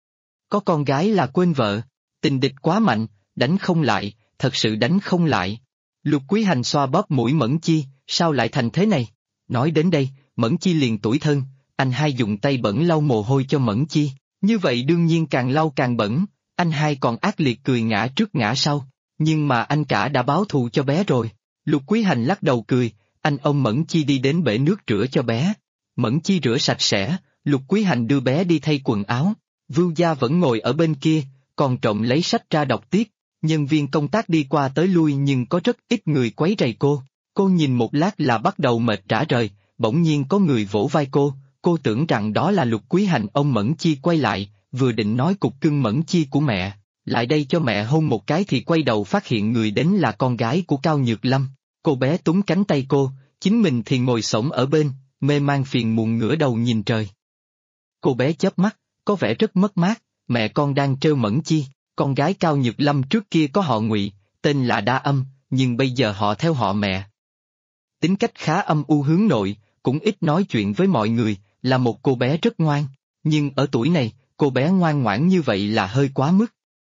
Có con gái là quên vợ, tình địch quá mạnh, đánh không lại, thật sự đánh không lại. Lục Quý Hành xoa bóp mũi Mẫn Chi, sao lại thành thế này? Nói đến đây, Mẫn Chi liền tủi thân, anh hai dùng tay bẩn lau mồ hôi cho Mẫn Chi, như vậy đương nhiên càng lau càng bẩn, anh hai còn ác liệt cười ngã trước ngã sau, nhưng mà anh cả đã báo thù cho bé rồi. Lục Quý Hành lắc đầu cười, anh ôm Mẫn Chi đi đến bể nước rửa cho bé. Mẫn Chi rửa sạch sẽ, Lục Quý Hành đưa bé đi thay quần áo, Vưu Gia vẫn ngồi ở bên kia, còn trộm lấy sách ra đọc tiếp. Nhân viên công tác đi qua tới lui nhưng có rất ít người quấy rầy cô nhìn một lát là bắt đầu mệt rã rời, bỗng nhiên có người vỗ vai cô tưởng rằng đó là Lục Quý Hành. Ông Mẫn Chi quay lại, vừa định nói cục cưng Mẫn Chi của mẹ, lại đây cho mẹ hôn một cái thì quay đầu phát hiện người đến là con gái của Cao Nhược Lâm. Cô bé túm cánh tay cô, chính mình thì ngồi xổm ở bên, mê man phiền muộn ngửa đầu nhìn trời. Cô bé chớp mắt, có vẻ rất mất mát, mẹ con đang trêu Mẫn Chi. Con gái Cao Nhược Lâm trước kia có họ Ngụy, tên là Đa Âm, nhưng bây giờ họ theo họ mẹ. Tính cách khá âm u hướng nội, cũng ít nói chuyện với mọi người, là một cô bé rất ngoan, nhưng ở tuổi này, cô bé ngoan ngoãn như vậy là hơi quá mức.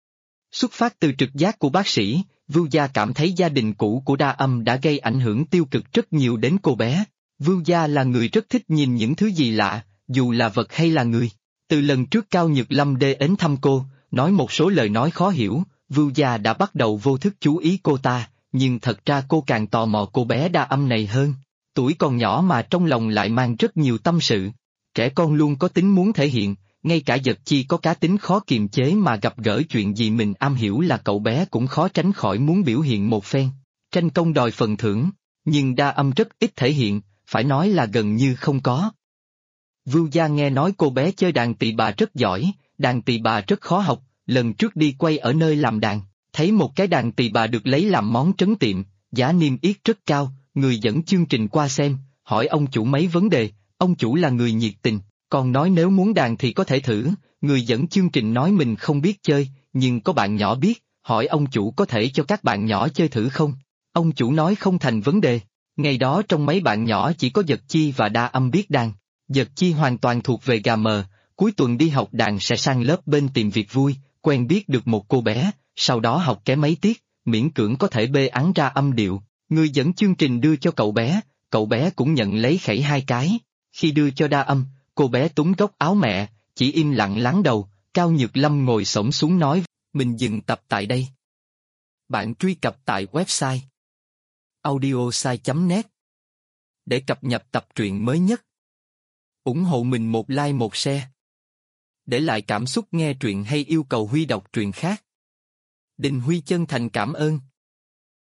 Xuất phát từ trực giác của bác sĩ, Vưu Gia cảm thấy gia đình cũ của Đa Âm đã gây ảnh hưởng tiêu cực rất nhiều đến cô bé. Vưu Gia là người rất thích nhìn những thứ gì lạ, dù là vật hay là người. Từ lần trước Cao Nhược Lâm đến thăm cô, nói một số lời nói khó hiểu, Vưu Gia đã bắt đầu vô thức chú ý cô ta, nhưng thật ra cô càng tò mò cô bé Đa Âm này hơn. Tuổi còn nhỏ mà trong lòng lại mang rất nhiều tâm sự. Trẻ con luôn có tính muốn thể hiện, ngay cả Dật Chi có cá tính khó kiềm chế mà gặp gỡ chuyện gì mình am hiểu là cậu bé cũng khó tránh khỏi muốn biểu hiện một phen. Tranh công đòi phần thưởng, nhưng Đa Âm rất ít thể hiện, phải nói là gần như không có. Vưu Gia nghe nói cô bé chơi đàn tỳ bà rất giỏi, đàn tỳ bà rất khó học, lần trước đi quay ở nơi làm đàn, thấy một cái đàn tỳ bà được lấy làm món trấn tiệm, giá niêm yết rất cao, người dẫn chương trình qua xem, hỏi ông chủ mấy vấn đề, ông chủ là người nhiệt tình, còn nói nếu muốn đàn thì có thể thử, người dẫn chương trình nói mình không biết chơi, nhưng có bạn nhỏ biết, hỏi ông chủ có thể cho các bạn nhỏ chơi thử không, ông chủ nói không thành vấn đề, ngày đó trong mấy bạn nhỏ chỉ có Dật Chi và Đa Âm biết đàn, Dật Chi hoàn toàn thuộc về gà mờ, cuối tuần đi học đàn sẽ sang lớp bên tìm việc vui, quen biết được một cô bé, sau đó học ké mấy tiết, miễn cưỡng có thể bê ẵng ra âm điệu, người dẫn chương trình đưa cho cậu bé cũng nhận lấy khẩy hai cái, khi đưa cho Đa Âm, cô bé túm góc áo mẹ, chỉ im lặng lắng đầu, Cao Nhược Lâm ngồi xổm xuống nói, mình dừng tập tại đây. Bạn truy cập tại website audiosai.net để cập nhật tập truyện mới nhất. Ủng hộ mình một like một share. Để lại cảm xúc nghe truyện hay yêu cầu Huy đọc truyện khác. Đình Huy chân thành cảm ơn.